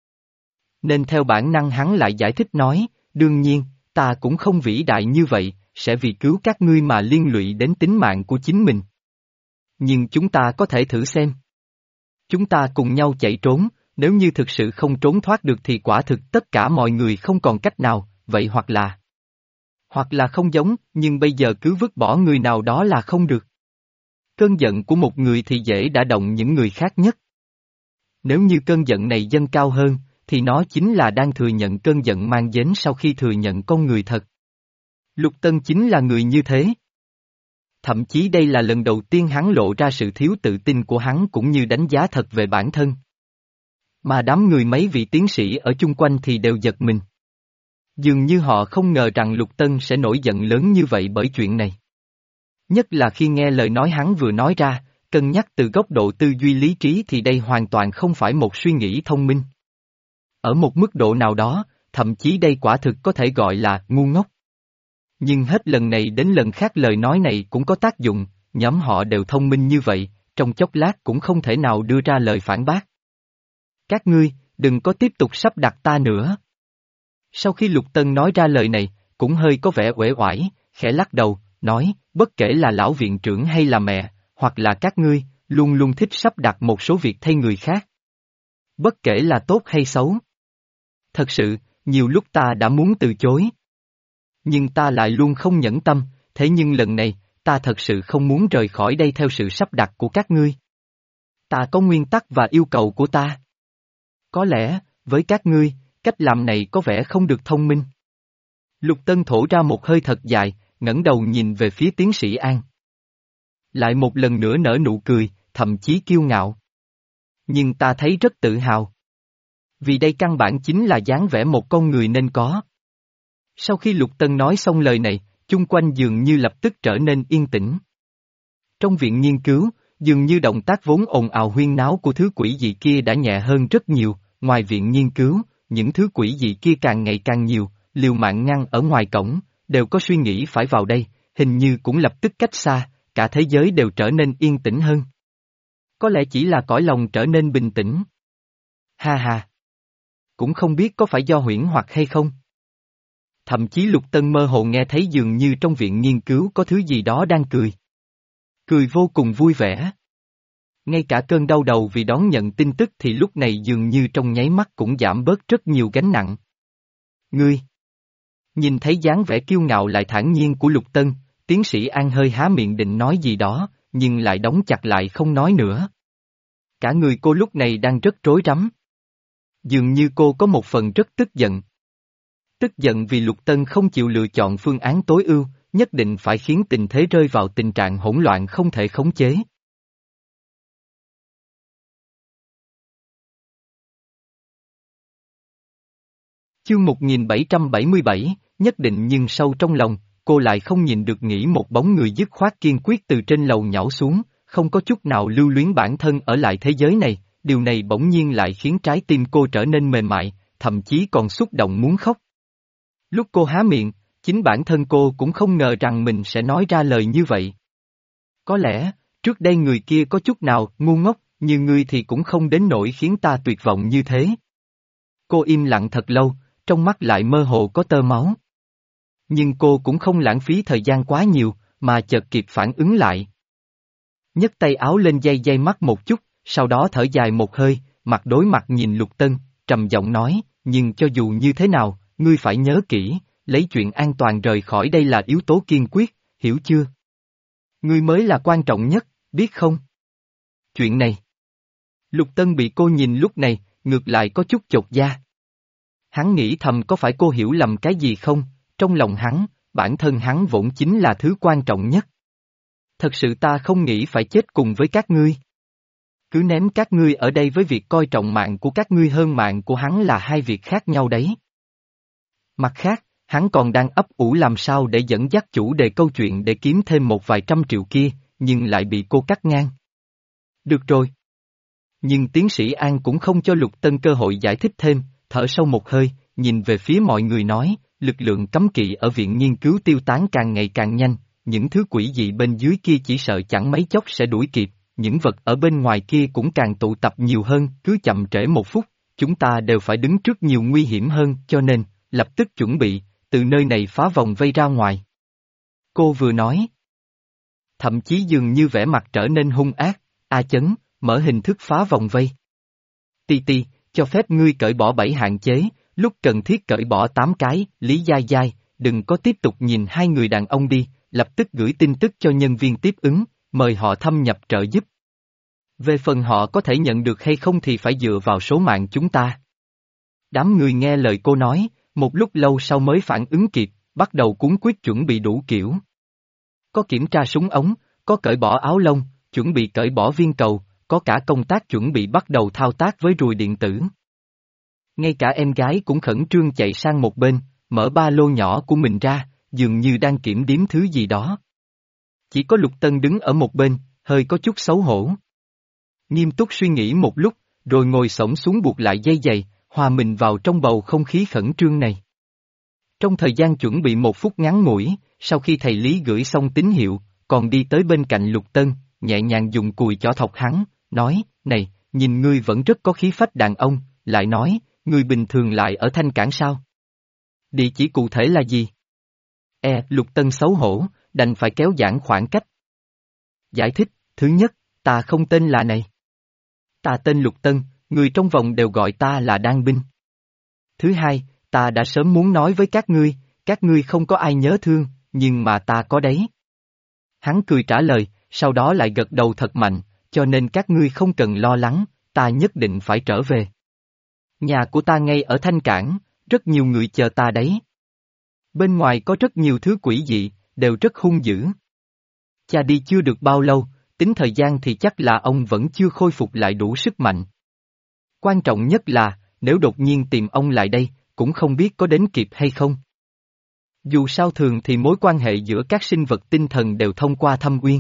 Nên theo bản năng hắn lại giải thích nói, đương nhiên, ta cũng không vĩ đại như vậy, sẽ vì cứu các ngươi mà liên lụy đến tính mạng của chính mình. Nhưng chúng ta có thể thử xem. Chúng ta cùng nhau chạy trốn, nếu như thực sự không trốn thoát được thì quả thực tất cả mọi người không còn cách nào, vậy hoặc là... Hoặc là không giống, nhưng bây giờ cứ vứt bỏ người nào đó là không được. Cơn giận của một người thì dễ đả động những người khác nhất. Nếu như cơn giận này dâng cao hơn, thì nó chính là đang thừa nhận cơn giận mang đến sau khi thừa nhận con người thật. Lục Tân chính là người như thế. Thậm chí đây là lần đầu tiên hắn lộ ra sự thiếu tự tin của hắn cũng như đánh giá thật về bản thân. Mà đám người mấy vị tiến sĩ ở chung quanh thì đều giật mình. Dường như họ không ngờ rằng Lục Tân sẽ nổi giận lớn như vậy bởi chuyện này. Nhất là khi nghe lời nói hắn vừa nói ra, cân nhắc từ góc độ tư duy lý trí thì đây hoàn toàn không phải một suy nghĩ thông minh. Ở một mức độ nào đó, thậm chí đây quả thực có thể gọi là ngu ngốc. Nhưng hết lần này đến lần khác lời nói này cũng có tác dụng, nhóm họ đều thông minh như vậy, trong chốc lát cũng không thể nào đưa ra lời phản bác. Các ngươi, đừng có tiếp tục sắp đặt ta nữa. Sau khi Lục Tân nói ra lời này, cũng hơi có vẻ uể oải, khẽ lắc đầu, nói, bất kể là lão viện trưởng hay là mẹ, hoặc là các ngươi, luôn luôn thích sắp đặt một số việc thay người khác. Bất kể là tốt hay xấu. Thật sự, nhiều lúc ta đã muốn từ chối. Nhưng ta lại luôn không nhẫn tâm, thế nhưng lần này, ta thật sự không muốn rời khỏi đây theo sự sắp đặt của các ngươi. Ta có nguyên tắc và yêu cầu của ta. Có lẽ, với các ngươi, cách làm này có vẻ không được thông minh. Lục Tân thổ ra một hơi thật dài, ngẩng đầu nhìn về phía tiến sĩ An. Lại một lần nữa nở nụ cười, thậm chí kiêu ngạo. Nhưng ta thấy rất tự hào. Vì đây căn bản chính là dáng vẻ một con người nên có. Sau khi Lục Tân nói xong lời này, chung quanh dường như lập tức trở nên yên tĩnh. Trong viện nghiên cứu, dường như động tác vốn ồn ào huyên náo của thứ quỷ dị kia đã nhẹ hơn rất nhiều, ngoài viện nghiên cứu, những thứ quỷ dị kia càng ngày càng nhiều, liều mạng ngăn ở ngoài cổng, đều có suy nghĩ phải vào đây, hình như cũng lập tức cách xa, cả thế giới đều trở nên yên tĩnh hơn. Có lẽ chỉ là cõi lòng trở nên bình tĩnh. Ha ha! Cũng không biết có phải do huyễn hoặc hay không. Thậm chí Lục Tân mơ hồ nghe thấy dường như trong viện nghiên cứu có thứ gì đó đang cười. Cười vô cùng vui vẻ. Ngay cả cơn đau đầu vì đón nhận tin tức thì lúc này dường như trong nháy mắt cũng giảm bớt rất nhiều gánh nặng. Ngươi! Nhìn thấy dáng vẻ kiêu ngạo lại thản nhiên của Lục Tân, tiến sĩ An hơi há miệng định nói gì đó, nhưng lại đóng chặt lại không nói nữa. Cả người cô lúc này đang rất rối rắm. Dường như cô có một phần rất tức giận. Tức giận vì Lục Tân không chịu lựa chọn phương án tối ưu, nhất định phải khiến tình thế rơi vào tình trạng hỗn loạn không thể khống chế. Chương một nghìn bảy trăm bảy mươi bảy, nhất định nhưng sâu trong lòng, cô lại không nhìn được nghĩ một bóng người dứt khoát kiên quyết từ trên lầu nhảy xuống, không có chút nào lưu luyến bản thân ở lại thế giới này, điều này bỗng nhiên lại khiến trái tim cô trở nên mềm mại, thậm chí còn xúc động muốn khóc. Lúc cô há miệng, chính bản thân cô cũng không ngờ rằng mình sẽ nói ra lời như vậy. Có lẽ, trước đây người kia có chút nào ngu ngốc, như ngươi thì cũng không đến nỗi khiến ta tuyệt vọng như thế. Cô im lặng thật lâu, trong mắt lại mơ hồ có tơ máu. Nhưng cô cũng không lãng phí thời gian quá nhiều, mà chợt kịp phản ứng lại. Nhấc tay áo lên dây dây mắt một chút, sau đó thở dài một hơi, mặt đối mặt nhìn Lục Tân, trầm giọng nói, nhưng cho dù như thế nào, ngươi phải nhớ kỹ, lấy chuyện an toàn rời khỏi đây là yếu tố kiên quyết, hiểu chưa? Ngươi mới là quan trọng nhất, biết không? Chuyện này. Lục Tân bị cô nhìn lúc này, ngược lại có chút chột da. Hắn nghĩ thầm có phải cô hiểu lầm cái gì không, trong lòng hắn, bản thân hắn vốn chính là thứ quan trọng nhất. Thật sự ta không nghĩ phải chết cùng với các ngươi. Cứ ném các ngươi ở đây với việc coi trọng mạng của các ngươi hơn mạng của hắn là hai việc khác nhau đấy. Mặt khác, hắn còn đang ấp ủ làm sao để dẫn dắt chủ đề câu chuyện để kiếm thêm một vài trăm triệu kia, nhưng lại bị cô cắt ngang. Được rồi. Nhưng tiến sĩ An cũng không cho Lục Tân cơ hội giải thích thêm, thở sâu một hơi, nhìn về phía mọi người nói, lực lượng cấm kỵ ở viện nghiên cứu tiêu tán càng ngày càng nhanh, những thứ quỷ dị bên dưới kia chỉ sợ chẳng mấy chốc sẽ đuổi kịp, những vật ở bên ngoài kia cũng càng tụ tập nhiều hơn, cứ chậm trễ một phút, chúng ta đều phải đứng trước nhiều nguy hiểm hơn, cho nên, lập tức chuẩn bị, từ nơi này phá vòng vây ra ngoài. Cô vừa nói. Thậm chí dường như vẻ mặt trở nên hung ác, A Chấn, mở hình thức phá vòng vây. Ti Ti, cho phép ngươi cởi bỏ bảy hạn chế, lúc cần thiết cởi bỏ tám cái, Lý Giai Giai, đừng có tiếp tục nhìn hai người đàn ông đi, lập tức gửi tin tức cho nhân viên tiếp ứng, mời họ thâm nhập trợ giúp. Về phần họ có thể nhận được hay không thì phải dựa vào số mạng chúng ta. Đám người nghe lời cô nói, một lúc lâu sau mới phản ứng kịp, bắt đầu cuống quýt chuẩn bị đủ kiểu. Có kiểm tra súng ống, có cởi bỏ áo lông, chuẩn bị cởi bỏ viên cầu, có cả công tác chuẩn bị bắt đầu thao tác với rùi điện tử. Ngay cả em gái cũng khẩn trương chạy sang một bên, mở ba lô nhỏ của mình ra, dường như đang kiểm đếm thứ gì đó. Chỉ có Lục Tân đứng ở một bên, hơi có chút xấu hổ. Nghiêm túc suy nghĩ một lúc, rồi ngồi xổm xuống buộc lại dây giày, hòa mình vào trong bầu không khí khẩn trương này. Trong thời gian chuẩn bị một phút ngắn ngủi, sau khi thầy Lý gửi xong tín hiệu, còn đi tới bên cạnh Lục Tân, nhẹ nhàng dùng cùi chỏ thọc hắn, nói, này, nhìn ngươi vẫn rất có khí phách đàn ông, lại nói, ngươi bình thường lại ở Thanh Cảng sao? Địa chỉ cụ thể là gì? E, Lục Tân xấu hổ, đành phải kéo giãn khoảng cách. Giải thích, thứ nhất, ta không tên là này. Ta tên Lục Tân, người trong vòng đều gọi ta là Đan Binh. Thứ hai, ta đã sớm muốn nói với các ngươi, các ngươi không có ai nhớ thương, nhưng mà ta có đấy. Hắn cười trả lời, sau đó lại gật đầu thật mạnh, cho nên các ngươi không cần lo lắng, ta nhất định phải trở về. Nhà của ta ngay ở Thanh Cảng, rất nhiều người chờ ta đấy. Bên ngoài có rất nhiều thứ quỷ dị, đều rất hung dữ. Cha đi chưa được bao lâu, tính thời gian thì chắc là ông vẫn chưa khôi phục lại đủ sức mạnh. Quan trọng nhất là, nếu đột nhiên tìm ông lại đây, cũng không biết có đến kịp hay không. Dù sao thường thì mối quan hệ giữa các sinh vật tinh thần đều thông qua thâm uyên.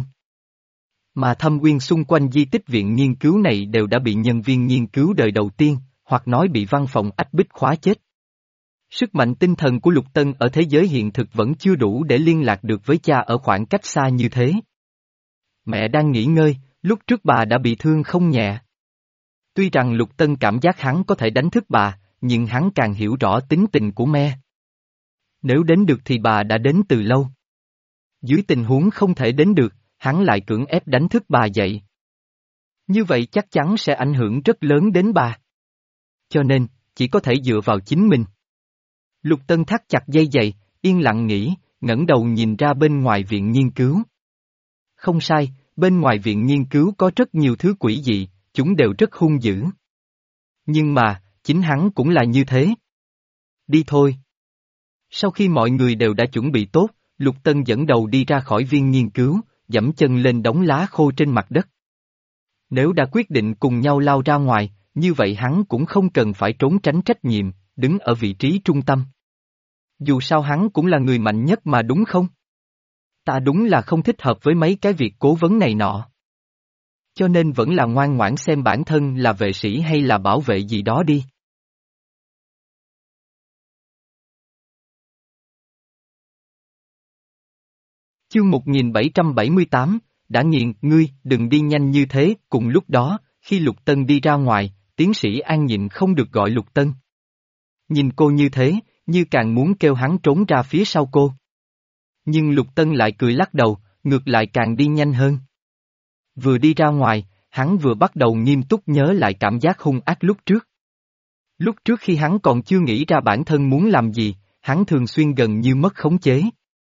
Mà thâm uyên xung quanh di tích viện nghiên cứu này đều đã bị nhân viên nghiên cứu đời đầu tiên, hoặc nói bị văn phòng ách bích khóa chết. Sức mạnh tinh thần của Lục Tân ở thế giới hiện thực vẫn chưa đủ để liên lạc được với cha ở khoảng cách xa như thế. Mẹ đang nghỉ ngơi, lúc trước bà đã bị thương không nhẹ. Tuy rằng Lục Tân cảm giác hắn có thể đánh thức bà, nhưng hắn càng hiểu rõ tính tình của mẹ. Nếu đến được thì bà đã đến từ lâu. Dưới tình huống không thể đến được, hắn lại cưỡng ép đánh thức bà dậy. Như vậy chắc chắn sẽ ảnh hưởng rất lớn đến bà. Cho nên, chỉ có thể dựa vào chính mình. Lục Tân thắt chặt dây giày, yên lặng nghĩ, ngẩng đầu nhìn ra bên ngoài viện nghiên cứu. Không sai, bên ngoài viện nghiên cứu có rất nhiều thứ quỷ dị, chúng đều rất hung dữ. Nhưng mà, chính hắn cũng là như thế. Đi thôi. Sau khi mọi người đều đã chuẩn bị tốt, Lục Tân dẫn đầu đi ra khỏi viên nghiên cứu, giẫm chân lên đống lá khô trên mặt đất. Nếu đã quyết định cùng nhau lao ra ngoài, như vậy hắn cũng không cần phải trốn tránh trách nhiệm, đứng ở vị trí trung tâm. Dù sao hắn cũng là người mạnh nhất mà đúng không? Ta đúng là không thích hợp với mấy cái việc cố vấn này nọ. Cho nên vẫn là ngoan ngoãn xem bản thân là vệ sĩ hay là bảo vệ gì đó đi. Chương một nghìn bảy trăm bảy mươi tám, đã nghiền, ngươi, đừng đi nhanh như thế, cùng lúc đó, khi Lục Tân đi ra ngoài, tiến sĩ An nhịn không được gọi Lục Tân. Nhìn cô như thế, như càng muốn kêu hắn trốn ra phía sau cô. Nhưng Lục Tân lại cười lắc đầu, ngược lại càng đi nhanh hơn. Vừa đi ra ngoài, hắn vừa bắt đầu nghiêm túc nhớ lại cảm giác hung ác lúc trước. Lúc trước khi hắn còn chưa nghĩ ra bản thân muốn làm gì, hắn thường xuyên gần như mất khống chế.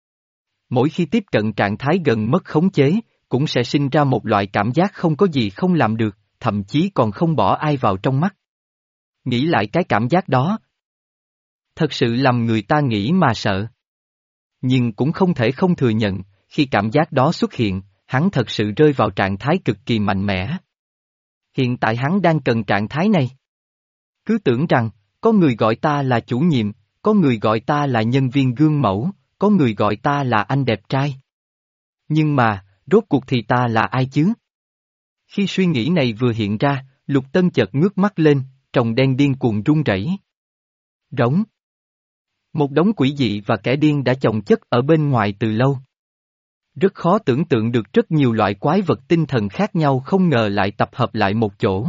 Mỗi khi tiếp cận trạng thái gần mất khống chế, cũng sẽ sinh ra một loại cảm giác không có gì không làm được, thậm chí còn không bỏ ai vào trong mắt. Nghĩ lại cái cảm giác đó. Thật sự làm người ta nghĩ mà sợ. Nhưng cũng không thể không thừa nhận, khi cảm giác đó xuất hiện, hắn thật sự rơi vào trạng thái cực kỳ mạnh mẽ. Hiện tại hắn đang cần trạng thái này. Cứ tưởng rằng, có người gọi ta là chủ nhiệm, có người gọi ta là nhân viên gương mẫu, có người gọi ta là anh đẹp trai. Nhưng mà, rốt cuộc thì ta là ai chứ? Khi suy nghĩ này vừa hiện ra, Lục Tân chợt ngước mắt lên, tròng đen điên cuồng run rẩy. Rống. Một đống quỷ dị và kẻ điên đã chồng chất ở bên ngoài từ lâu. Rất khó tưởng tượng được rất nhiều loại quái vật tinh thần khác nhau không ngờ lại tập hợp lại một chỗ.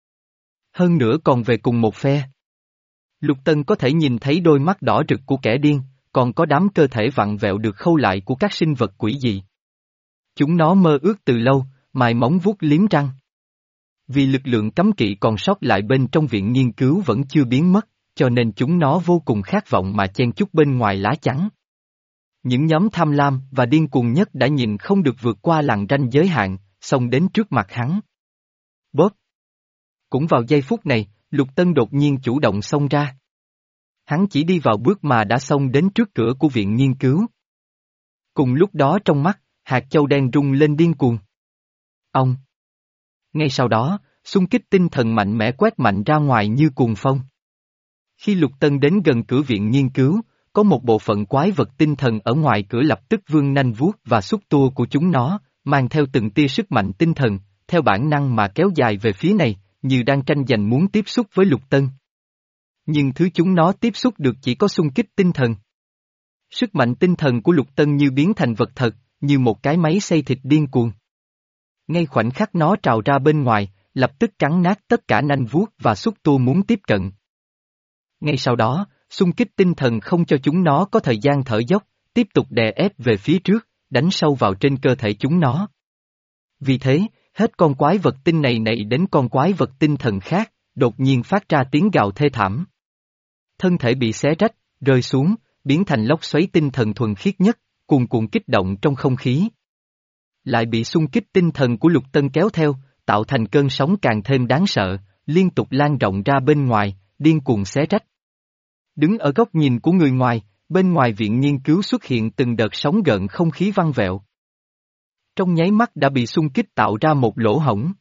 Hơn nữa còn về cùng một phe. Lục Tân có thể nhìn thấy đôi mắt đỏ rực của kẻ điên, còn có đám cơ thể vặn vẹo được khâu lại của các sinh vật quỷ dị. Chúng nó mơ ước từ lâu, mài móng vuốt liếm răng. Vì lực lượng cấm kỵ còn sót lại bên trong viện nghiên cứu vẫn chưa biến mất, cho nên chúng nó vô cùng khát vọng mà chen chúc bên ngoài lá chắn. Những nhóm tham lam và điên cuồng nhất đã nhìn không được vượt qua lằn ranh giới hạn, xông đến trước mặt hắn. Bóp! Cũng vào giây phút này, Lục Tân đột nhiên chủ động xông ra. Hắn chỉ đi vào bước mà đã xông đến trước cửa của viện nghiên cứu. Cùng lúc đó trong mắt, hạt châu đen rung lên điên cuồng. Ông. Ngay sau đó, xung kích tinh thần mạnh mẽ quét mạnh ra ngoài như cuồng phong. Khi Lục Tân đến gần cửa viện nghiên cứu, có một bộ phận quái vật tinh thần ở ngoài cửa lập tức vươn nanh vuốt và xúc tua của chúng nó, mang theo từng tia sức mạnh tinh thần, theo bản năng mà kéo dài về phía này, như đang tranh giành muốn tiếp xúc với Lục Tân. Nhưng thứ chúng nó tiếp xúc được chỉ có xung kích tinh thần. Sức mạnh tinh thần của Lục Tân như biến thành vật thật, như một cái máy xay thịt điên cuồng. Ngay khoảnh khắc nó trào ra bên ngoài, lập tức cắn nát tất cả nanh vuốt và xúc tua muốn tiếp cận. Ngay sau đó, xung kích tinh thần không cho chúng nó có thời gian thở dốc, tiếp tục đè ép về phía trước, đánh sâu vào trên cơ thể chúng nó. Vì thế, hết con quái vật tinh này nảy đến con quái vật tinh thần khác, đột nhiên phát ra tiếng gào thê thảm. Thân thể bị xé rách, rơi xuống, biến thành lốc xoáy tinh thần thuần khiết nhất, cuồn cuộn kích động trong không khí. Lại bị xung kích tinh thần của Lục Tân kéo theo, tạo thành cơn sóng càng thêm đáng sợ, liên tục lan rộng ra bên ngoài, điên cuồng xé rách. Đứng ở góc nhìn của người ngoài, bên ngoài viện nghiên cứu xuất hiện từng đợt sóng gợn không khí văng vẹo. Trong nháy mắt đã bị xung kích tạo ra một lỗ hổng.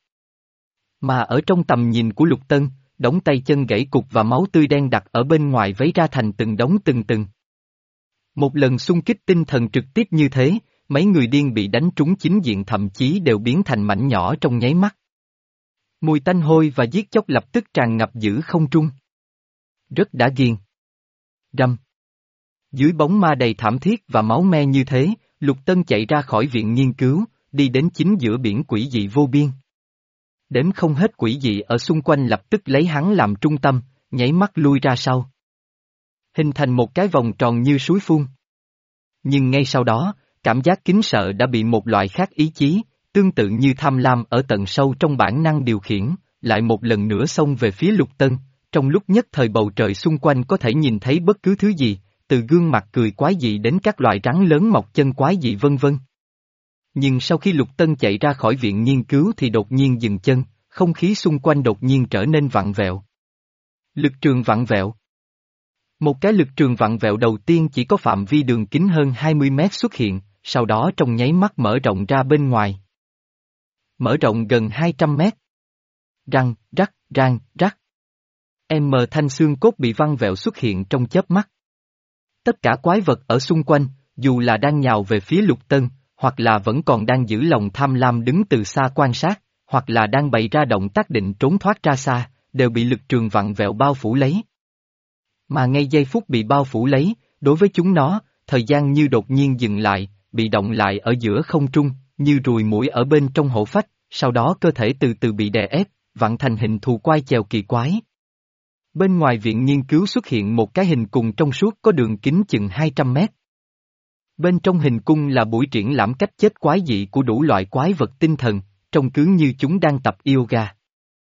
Mà ở trong tầm nhìn của Lục Tân, đống tay chân gãy cục và máu tươi đen đặc ở bên ngoài vấy ra thành từng đống từng từng. Một lần xung kích tinh thần trực tiếp như thế, mấy người điên bị đánh trúng chính diện thậm chí đều biến thành mảnh nhỏ trong nháy mắt. Mùi tanh hôi và giết chóc lập tức tràn ngập giữa không trung. Rất đã ghiền. Rầm. Dưới bóng ma đầy thảm thiết và máu me như thế, Lục Tân chạy ra khỏi viện nghiên cứu, đi đến chính giữa biển quỷ dị vô biên. Đếm không hết quỷ dị ở xung quanh lập tức lấy hắn làm trung tâm, nhảy mắt lui ra sau. Hình thành một cái vòng tròn như suối phun. Nhưng ngay sau đó, cảm giác kính sợ đã bị một loại khác ý chí, tương tự như tham lam ở tận sâu trong bản năng điều khiển, lại một lần nữa xông về phía Lục Tân, trong lúc nhất thời bầu trời xung quanh có thể nhìn thấy bất cứ thứ gì, từ gương mặt cười quái dị đến các loại rắn lớn mọc chân quái dị vân vân. Nhưng sau khi Lục Tân chạy ra khỏi viện nghiên cứu thì đột nhiên dừng chân, không khí xung quanh đột nhiên trở nên vặn vẹo. Lực trường vặn vẹo. Một cái lực trường vặn vẹo đầu tiên chỉ có phạm vi đường kính hơn hai mươi mét xuất hiện, sau đó trong nháy mắt mở rộng ra bên ngoài. Mở rộng gần hai trăm mét. Răng, rắc, rang, rắc. M thanh xương cốt bị văng vẹo xuất hiện trong chớp mắt. Tất cả quái vật ở xung quanh, dù là đang nhào về phía Lục Tân, hoặc là vẫn còn đang giữ lòng tham lam đứng từ xa quan sát, hoặc là đang bày ra động tác định trốn thoát ra xa, đều bị lực trường vặn vẹo bao phủ lấy. Mà ngay giây phút bị bao phủ lấy, đối với chúng nó, thời gian như đột nhiên dừng lại, bị động lại ở giữa không trung, như ruồi muỗi ở bên trong hổ phách, sau đó cơ thể từ từ bị đè ép, vặn thành hình thù quai chèo kỳ quái. Bên ngoài viện nghiên cứu xuất hiện một cái hình cung trong suốt có đường kính chừng hai trăm mét. Bên trong hình cung là buổi triển lãm cách chết quái dị của đủ loại quái vật tinh thần, trông cứ như chúng đang tập yoga.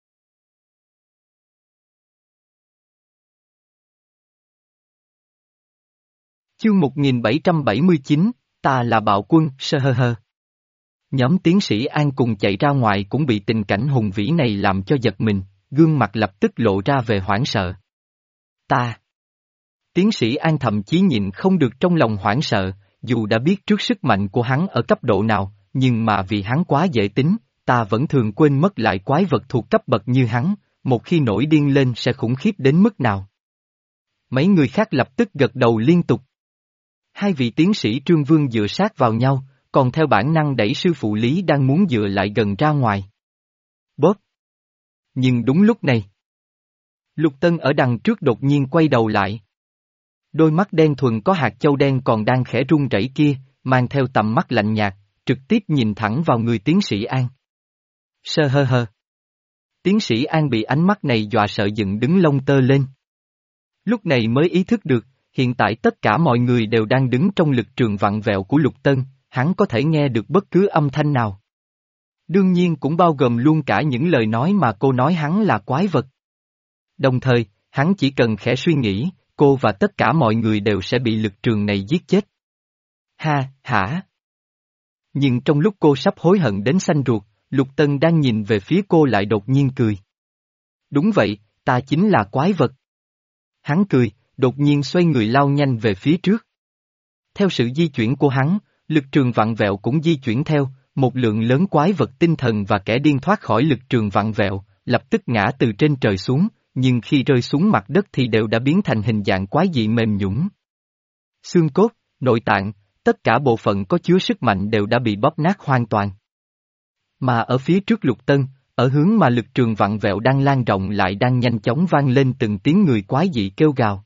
Chương một nghìn bảy trăm bảy mươi chín, ta là bạo quân, sơ hơ hơ. Nhóm tiến sĩ An cùng chạy ra ngoài cũng bị tình cảnh hùng vĩ này làm cho giật mình, gương mặt lập tức lộ ra về hoảng sợ. Ta. Tiến sĩ An thậm chí nhịn không được trong lòng hoảng sợ, dù đã biết trước sức mạnh của hắn ở cấp độ nào, nhưng mà vì hắn quá dễ tính, ta vẫn thường quên mất lại quái vật thuộc cấp bậc như hắn, một khi nổi điên lên sẽ khủng khiếp đến mức nào. Mấy người khác lập tức gật đầu liên tục. Hai vị tiến sĩ Trương Vương dựa sát vào nhau, còn theo bản năng đẩy sư phụ Lý đang muốn dựa lại gần ra ngoài. Bóp! Nhưng đúng lúc này, Lục Tân ở đằng trước đột nhiên quay đầu lại. Đôi mắt đen thuần có hạt châu đen còn đang khẽ run rẩy kia, mang theo tầm mắt lạnh nhạt, trực tiếp nhìn thẳng vào người tiến sĩ An. Sơ hơ hơ. Tiến sĩ An bị ánh mắt này dọa sợ dựng đứng lông tơ lên. Lúc này mới ý thức được, hiện tại tất cả mọi người đều đang đứng trong lực trường vặn vẹo của Lục Tân, hắn có thể nghe được bất cứ âm thanh nào. Đương nhiên cũng bao gồm luôn cả những lời nói mà cô nói hắn là quái vật. Đồng thời, hắn chỉ cần khẽ suy nghĩ, cô và tất cả mọi người đều sẽ bị lực trường này giết chết. Ha, hả? Nhưng trong lúc cô sắp hối hận đến xanh ruột, Lục Tân đang nhìn về phía cô lại đột nhiên cười. Đúng vậy, ta chính là quái vật. Hắn cười, đột nhiên xoay người lao nhanh về phía trước. Theo sự di chuyển của hắn, Lực trường vặn vẹo cũng di chuyển theo, một lượng lớn quái vật tinh thần và kẻ điên thoát khỏi lực trường vặn vẹo, lập tức ngã từ trên trời xuống, nhưng khi rơi xuống mặt đất thì đều đã biến thành hình dạng quái dị mềm nhũn. Xương cốt, nội tạng, tất cả bộ phận có chứa sức mạnh đều đã bị bóp nát hoàn toàn. Mà ở phía trước Lục Tân, ở hướng mà lực trường vặn vẹo đang lan rộng lại đang nhanh chóng vang lên từng tiếng người quái dị kêu gào.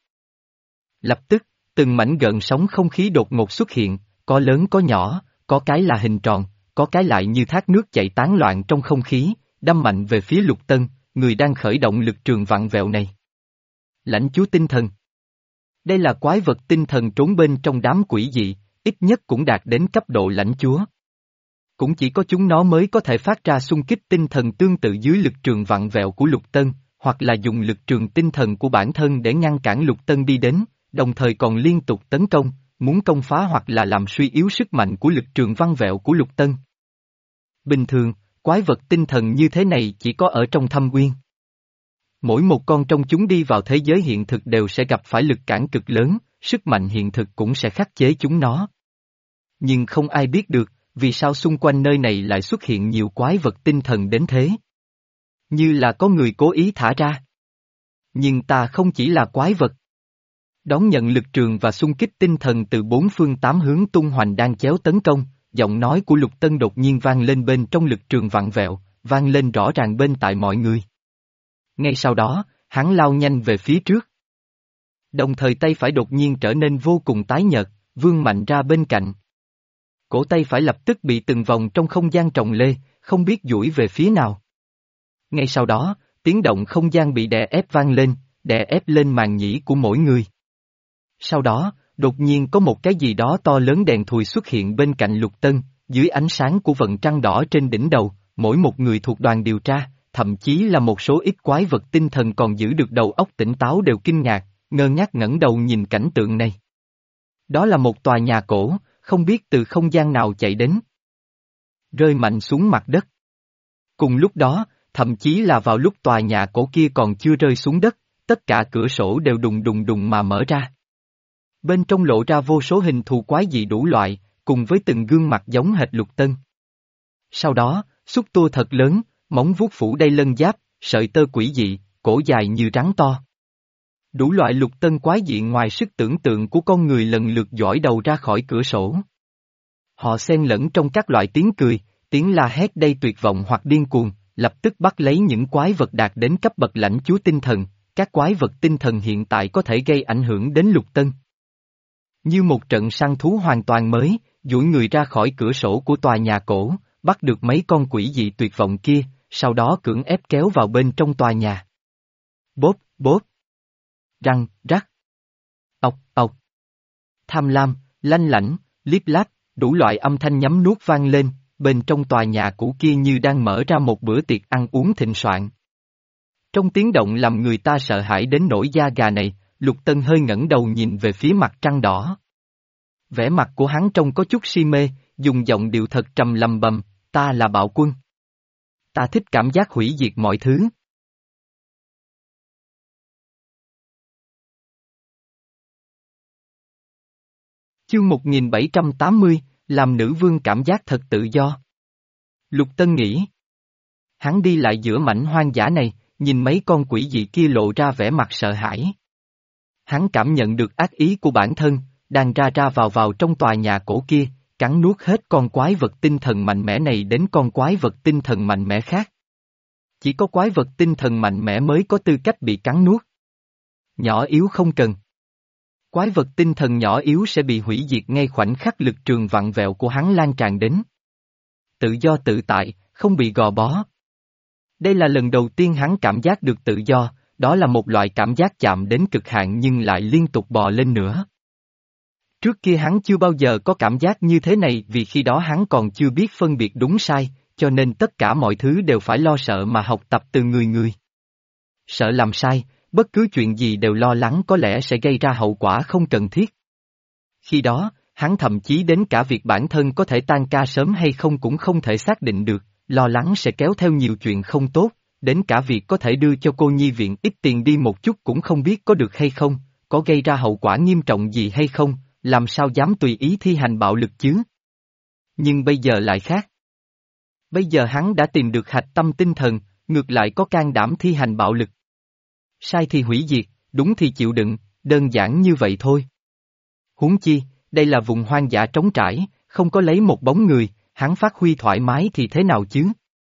Lập tức, từng mảnh gợn sóng không khí đột ngột xuất hiện, có lớn có nhỏ, có cái là hình tròn, có cái lại như thác nước chảy tán loạn trong không khí, đâm mạnh về phía Lục Tân, người đang khởi động lực trường vặn vẹo này. Lãnh chúa tinh thần. Đây là quái vật tinh thần trốn bên trong đám quỷ dị, ít nhất cũng đạt đến cấp độ lãnh chúa. Cũng chỉ có chúng nó mới có thể phát ra xung kích tinh thần tương tự dưới lực trường vặn vẹo của Lục Tân, hoặc là dùng lực trường tinh thần của bản thân để ngăn cản Lục Tân đi đến, đồng thời còn liên tục tấn công, muốn công phá hoặc là làm suy yếu sức mạnh của lực trường vặn vẹo của Lục Tân. Bình thường, quái vật tinh thần như thế này chỉ có ở trong thâm uyên. Mỗi một con trong chúng đi vào thế giới hiện thực đều sẽ gặp phải lực cản cực lớn, sức mạnh hiện thực cũng sẽ khắc chế chúng nó. Nhưng không ai biết được, vì sao xung quanh nơi này lại xuất hiện nhiều quái vật tinh thần đến thế. Như là có người cố ý thả ra. Nhưng ta không chỉ là quái vật. Đón nhận lực trường và xung kích tinh thần từ bốn phương tám hướng tung hoành đang chéo tấn công, giọng nói của Lục Tân đột nhiên vang lên bên trong lực trường vặn vẹo, vang lên rõ ràng bên tại mọi người. Ngay sau đó, hắn lao nhanh về phía trước. Đồng thời tay phải đột nhiên trở nên vô cùng tái nhợt, vươn mạnh ra bên cạnh. Cổ tay phải lập tức bị từng vòng trong không gian trồng lê, không biết duỗi về phía nào. Ngay sau đó, tiếng động không gian bị đè ép vang lên, đè ép lên màng nhĩ của mỗi người. Sau đó, đột nhiên có một cái gì đó to lớn đèn thùi xuất hiện bên cạnh Lục Tân, dưới ánh sáng của vầng trăng đỏ trên đỉnh đầu, mỗi một người thuộc đoàn điều tra, thậm chí là một số ít quái vật tinh thần còn giữ được đầu óc tỉnh táo đều kinh ngạc, ngơ ngác ngẩng đầu nhìn cảnh tượng này. Đó là một tòa nhà cổ, không biết từ không gian nào chạy đến. Rơi mạnh xuống mặt đất. Cùng lúc đó, thậm chí là vào lúc tòa nhà cổ kia còn chưa rơi xuống đất, tất cả cửa sổ đều đùng đùng đùng mà mở ra. Bên trong lộ ra vô số hình thù quái dị đủ loại, cùng với từng gương mặt giống hệt Lục Tân. Sau đó, xúc tua thật lớn, móng vuốt phủ đầy lân giáp, sợi tơ quỷ dị, cổ dài như rắn to. Đủ loại Lục Tân quái dị ngoài sức tưởng tượng của con người lần lượt giỏi đầu ra khỏi cửa sổ. Họ xen lẫn trong các loại tiếng cười, tiếng la hét đầy tuyệt vọng hoặc điên cuồng, lập tức bắt lấy những quái vật đạt đến cấp bậc lãnh chúa tinh thần, các quái vật tinh thần hiện tại có thể gây ảnh hưởng đến Lục Tân. Như một trận săn thú hoàn toàn mới, duỗi người ra khỏi cửa sổ của tòa nhà cổ, bắt được mấy con quỷ dị tuyệt vọng kia, sau đó cưỡng ép kéo vào bên trong tòa nhà. Bốp, bốp. Răng, rắc. Ọc, ọc. Tham lam, lanh lảnh, liếp láp, đủ loại âm thanh nhấm nuốt vang lên, bên trong tòa nhà cũ kia như đang mở ra một bữa tiệc ăn uống thịnh soạn. Trong tiếng động làm người ta sợ hãi đến nỗi da gà này, Lục Tân hơi ngẩng đầu nhìn về phía mặt trăng đỏ. Vẻ mặt của hắn trông có chút si mê, dùng giọng điệu thật trầm lầm bầm, ta là bạo quân. Ta thích cảm giác hủy diệt mọi thứ. Chương một nghìn bảy trăm tám mươi, làm nữ vương cảm giác thật tự do. Lục Tân nghĩ. Hắn đi lại giữa mảnh hoang dã này, nhìn mấy con quỷ dị kia lộ ra vẻ mặt sợ hãi. Hắn cảm nhận được ác ý của bản thân, đang ra ra vào vào trong tòa nhà cổ kia, cắn nuốt hết con quái vật tinh thần mạnh mẽ này đến con quái vật tinh thần mạnh mẽ khác. Chỉ có quái vật tinh thần mạnh mẽ mới có tư cách bị cắn nuốt. Nhỏ yếu không cần. Quái vật tinh thần nhỏ yếu sẽ bị hủy diệt ngay khoảnh khắc lực trường vặn vẹo của hắn lan tràn đến. Tự do tự tại, không bị gò bó. Đây là lần đầu tiên hắn cảm giác được tự do, đó là một loại cảm giác chạm đến cực hạn nhưng lại liên tục bò lên nữa. Trước kia hắn chưa bao giờ có cảm giác như thế này vì khi đó hắn còn chưa biết phân biệt đúng sai, cho nên tất cả mọi thứ đều phải lo sợ mà học tập từ người người. Sợ làm sai, bất cứ chuyện gì đều lo lắng có lẽ sẽ gây ra hậu quả không cần thiết. Khi đó, hắn thậm chí đến cả việc bản thân có thể tan ca sớm hay không cũng không thể xác định được, lo lắng sẽ kéo theo nhiều chuyện không tốt, đến cả việc có thể đưa cho cô nhi viện ít tiền đi một chút cũng không biết có được hay không, có gây ra hậu quả nghiêm trọng gì hay không, làm sao dám tùy ý thi hành bạo lực chứ. Nhưng bây giờ lại khác. Bây giờ hắn đã tìm được hạch tâm tinh thần, ngược lại có can đảm thi hành bạo lực. Sai thì hủy diệt, đúng thì chịu đựng, đơn giản như vậy thôi. Huống chi, đây là vùng hoang dã trống trải, không có lấy một bóng người, hắn phát huy thoải mái thì thế nào chứ?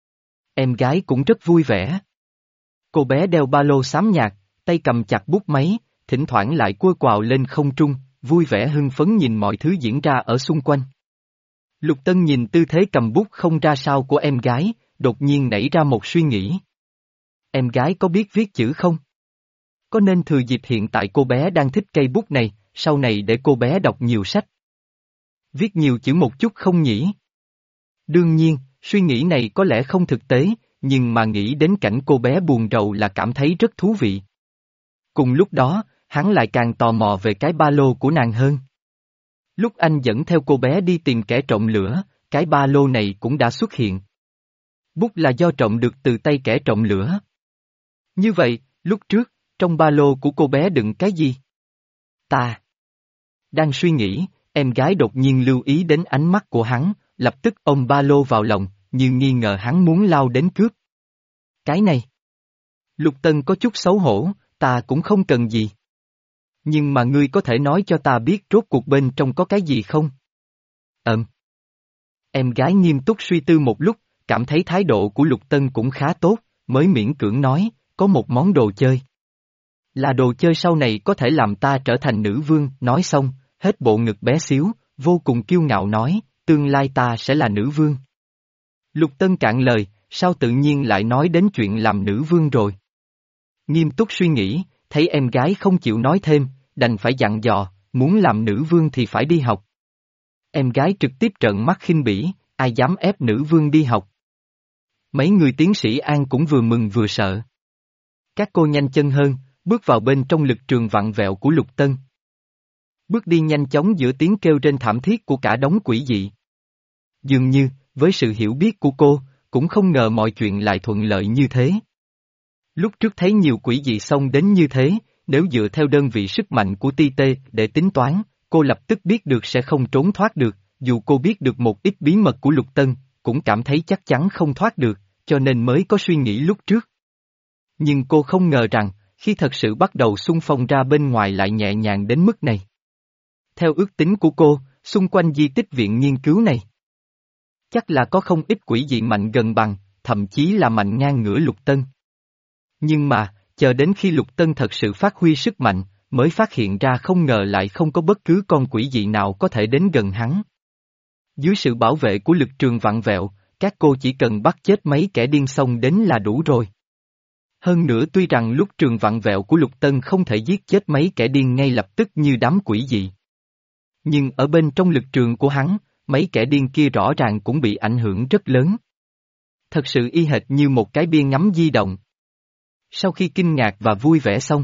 Em gái cũng rất vui vẻ. Cô bé đeo ba lô xám nhạt, tay cầm chặt bút máy, thỉnh thoảng lại cua quào lên không trung, vui vẻ hưng phấn nhìn mọi thứ diễn ra ở xung quanh. Lục Tân nhìn tư thế cầm bút không ra sao của em gái, đột nhiên nảy ra một suy nghĩ. Em gái có biết viết chữ không? Có nên thừa dịp hiện tại cô bé đang thích cây bút này, sau này để cô bé đọc nhiều sách? Viết nhiều chữ một chút không nhỉ? Đương nhiên, suy nghĩ này có lẽ không thực tế, nhưng mà nghĩ đến cảnh cô bé buồn rầu là cảm thấy rất thú vị. Cùng lúc đó, hắn lại càng tò mò về cái ba lô của nàng hơn. Lúc anh dẫn theo cô bé đi tìm kẻ trộm lửa, cái ba lô này cũng đã xuất hiện. Bút là do trộm được từ tay kẻ trộm lửa. Như vậy, lúc trước, trong ba lô của cô bé đựng cái gì? Ta đang suy nghĩ, em gái đột nhiên lưu ý đến ánh mắt của hắn, lập tức ôm ba lô vào lòng, như nghi ngờ hắn muốn lao đến cướp. Cái này. Lục Tân có chút xấu hổ, ta cũng không cần gì. Nhưng mà ngươi có thể nói cho ta biết rốt cuộc bên trong có cái gì không? Ừm. Em gái nghiêm túc suy tư một lúc, cảm thấy thái độ của Lục Tân cũng khá tốt, mới miễn cưỡng nói, có một món đồ chơi. Là đồ chơi sau này có thể làm ta trở thành nữ vương, nói xong, hết bộ ngực bé xíu, vô cùng kiêu ngạo nói, tương lai ta sẽ là nữ vương. Lục Tân cạn lời, sao tự nhiên lại nói đến chuyện làm nữ vương rồi? Nghiêm túc suy nghĩ, thấy em gái không chịu nói thêm, đành phải dặn dò, muốn làm nữ vương thì phải đi học. Em gái trực tiếp trợn mắt khinh bỉ, ai dám ép nữ vương đi học. Mấy người tiến sĩ An cũng vừa mừng vừa sợ. Các cô nhanh chân hơn, bước vào bên trong lực trường vặn vẹo của Lục Tân. Bước đi nhanh chóng giữa tiếng kêu trên thảm thiết của cả đống quỷ dị. Dường như, với sự hiểu biết của cô, cũng không ngờ mọi chuyện lại thuận lợi như thế. Lúc trước thấy nhiều quỷ dị xông đến như thế, nếu dựa theo đơn vị sức mạnh của Ti Tê để tính toán, cô lập tức biết được sẽ không trốn thoát được, dù cô biết được một ít bí mật của Lục Tân, cũng cảm thấy chắc chắn không thoát được, cho nên mới có suy nghĩ lúc trước. Nhưng cô không ngờ rằng, khi thật sự bắt đầu xung phong ra bên ngoài lại nhẹ nhàng đến mức này. Theo ước tính của cô, xung quanh di tích viện nghiên cứu này, chắc là có không ít quỷ dị mạnh gần bằng, thậm chí là mạnh ngang ngửa Lục Tân. Nhưng mà, chờ đến khi Lục Tân thật sự phát huy sức mạnh, mới phát hiện ra không ngờ lại không có bất cứ con quỷ dị nào có thể đến gần hắn. Dưới sự bảo vệ của lực trường vặn vẹo, các cô chỉ cần bắt chết mấy kẻ điên xông đến là đủ rồi. Hơn nữa tuy rằng lúc trường vặn vẹo của Lục Tân không thể giết chết mấy kẻ điên ngay lập tức như đám quỷ dị. Nhưng ở bên trong lực trường của hắn, mấy kẻ điên kia rõ ràng cũng bị ảnh hưởng rất lớn. Thật sự y hệt như một cái bia ngắm di động. Sau khi kinh ngạc và vui vẻ xong,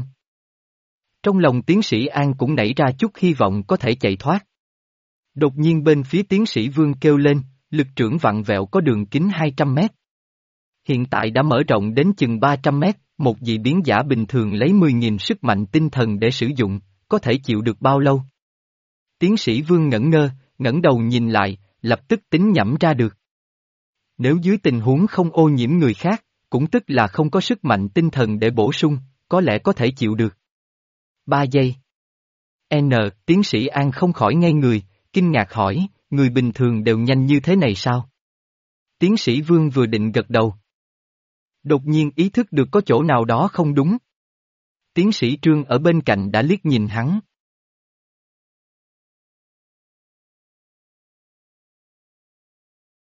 trong lòng tiến sĩ An cũng nảy ra chút hy vọng có thể chạy thoát. Đột nhiên bên phía tiến sĩ Vương kêu lên, lực trưởng vặn vẹo có đường kính hai trăm mét. Hiện tại đã mở rộng đến chừng ba trăm mét, một dị biến giả bình thường lấy mười nghìn sức mạnh tinh thần để sử dụng, có thể chịu được bao lâu? Tiến sĩ Vương ngẩn ngơ, ngẩng đầu nhìn lại, lập tức tính nhẩm ra được. Nếu dưới tình huống không ô nhiễm người khác, cũng tức là không có sức mạnh tinh thần để bổ sung, có lẽ có thể chịu được. Ba giây. N, tiến sĩ An không khỏi ngây người, kinh ngạc hỏi, người bình thường đều nhanh như thế này sao? Tiến sĩ Vương vừa định gật đầu. Đột nhiên ý thức được có chỗ nào đó không đúng. Tiến sĩ Trương ở bên cạnh đã liếc nhìn hắn,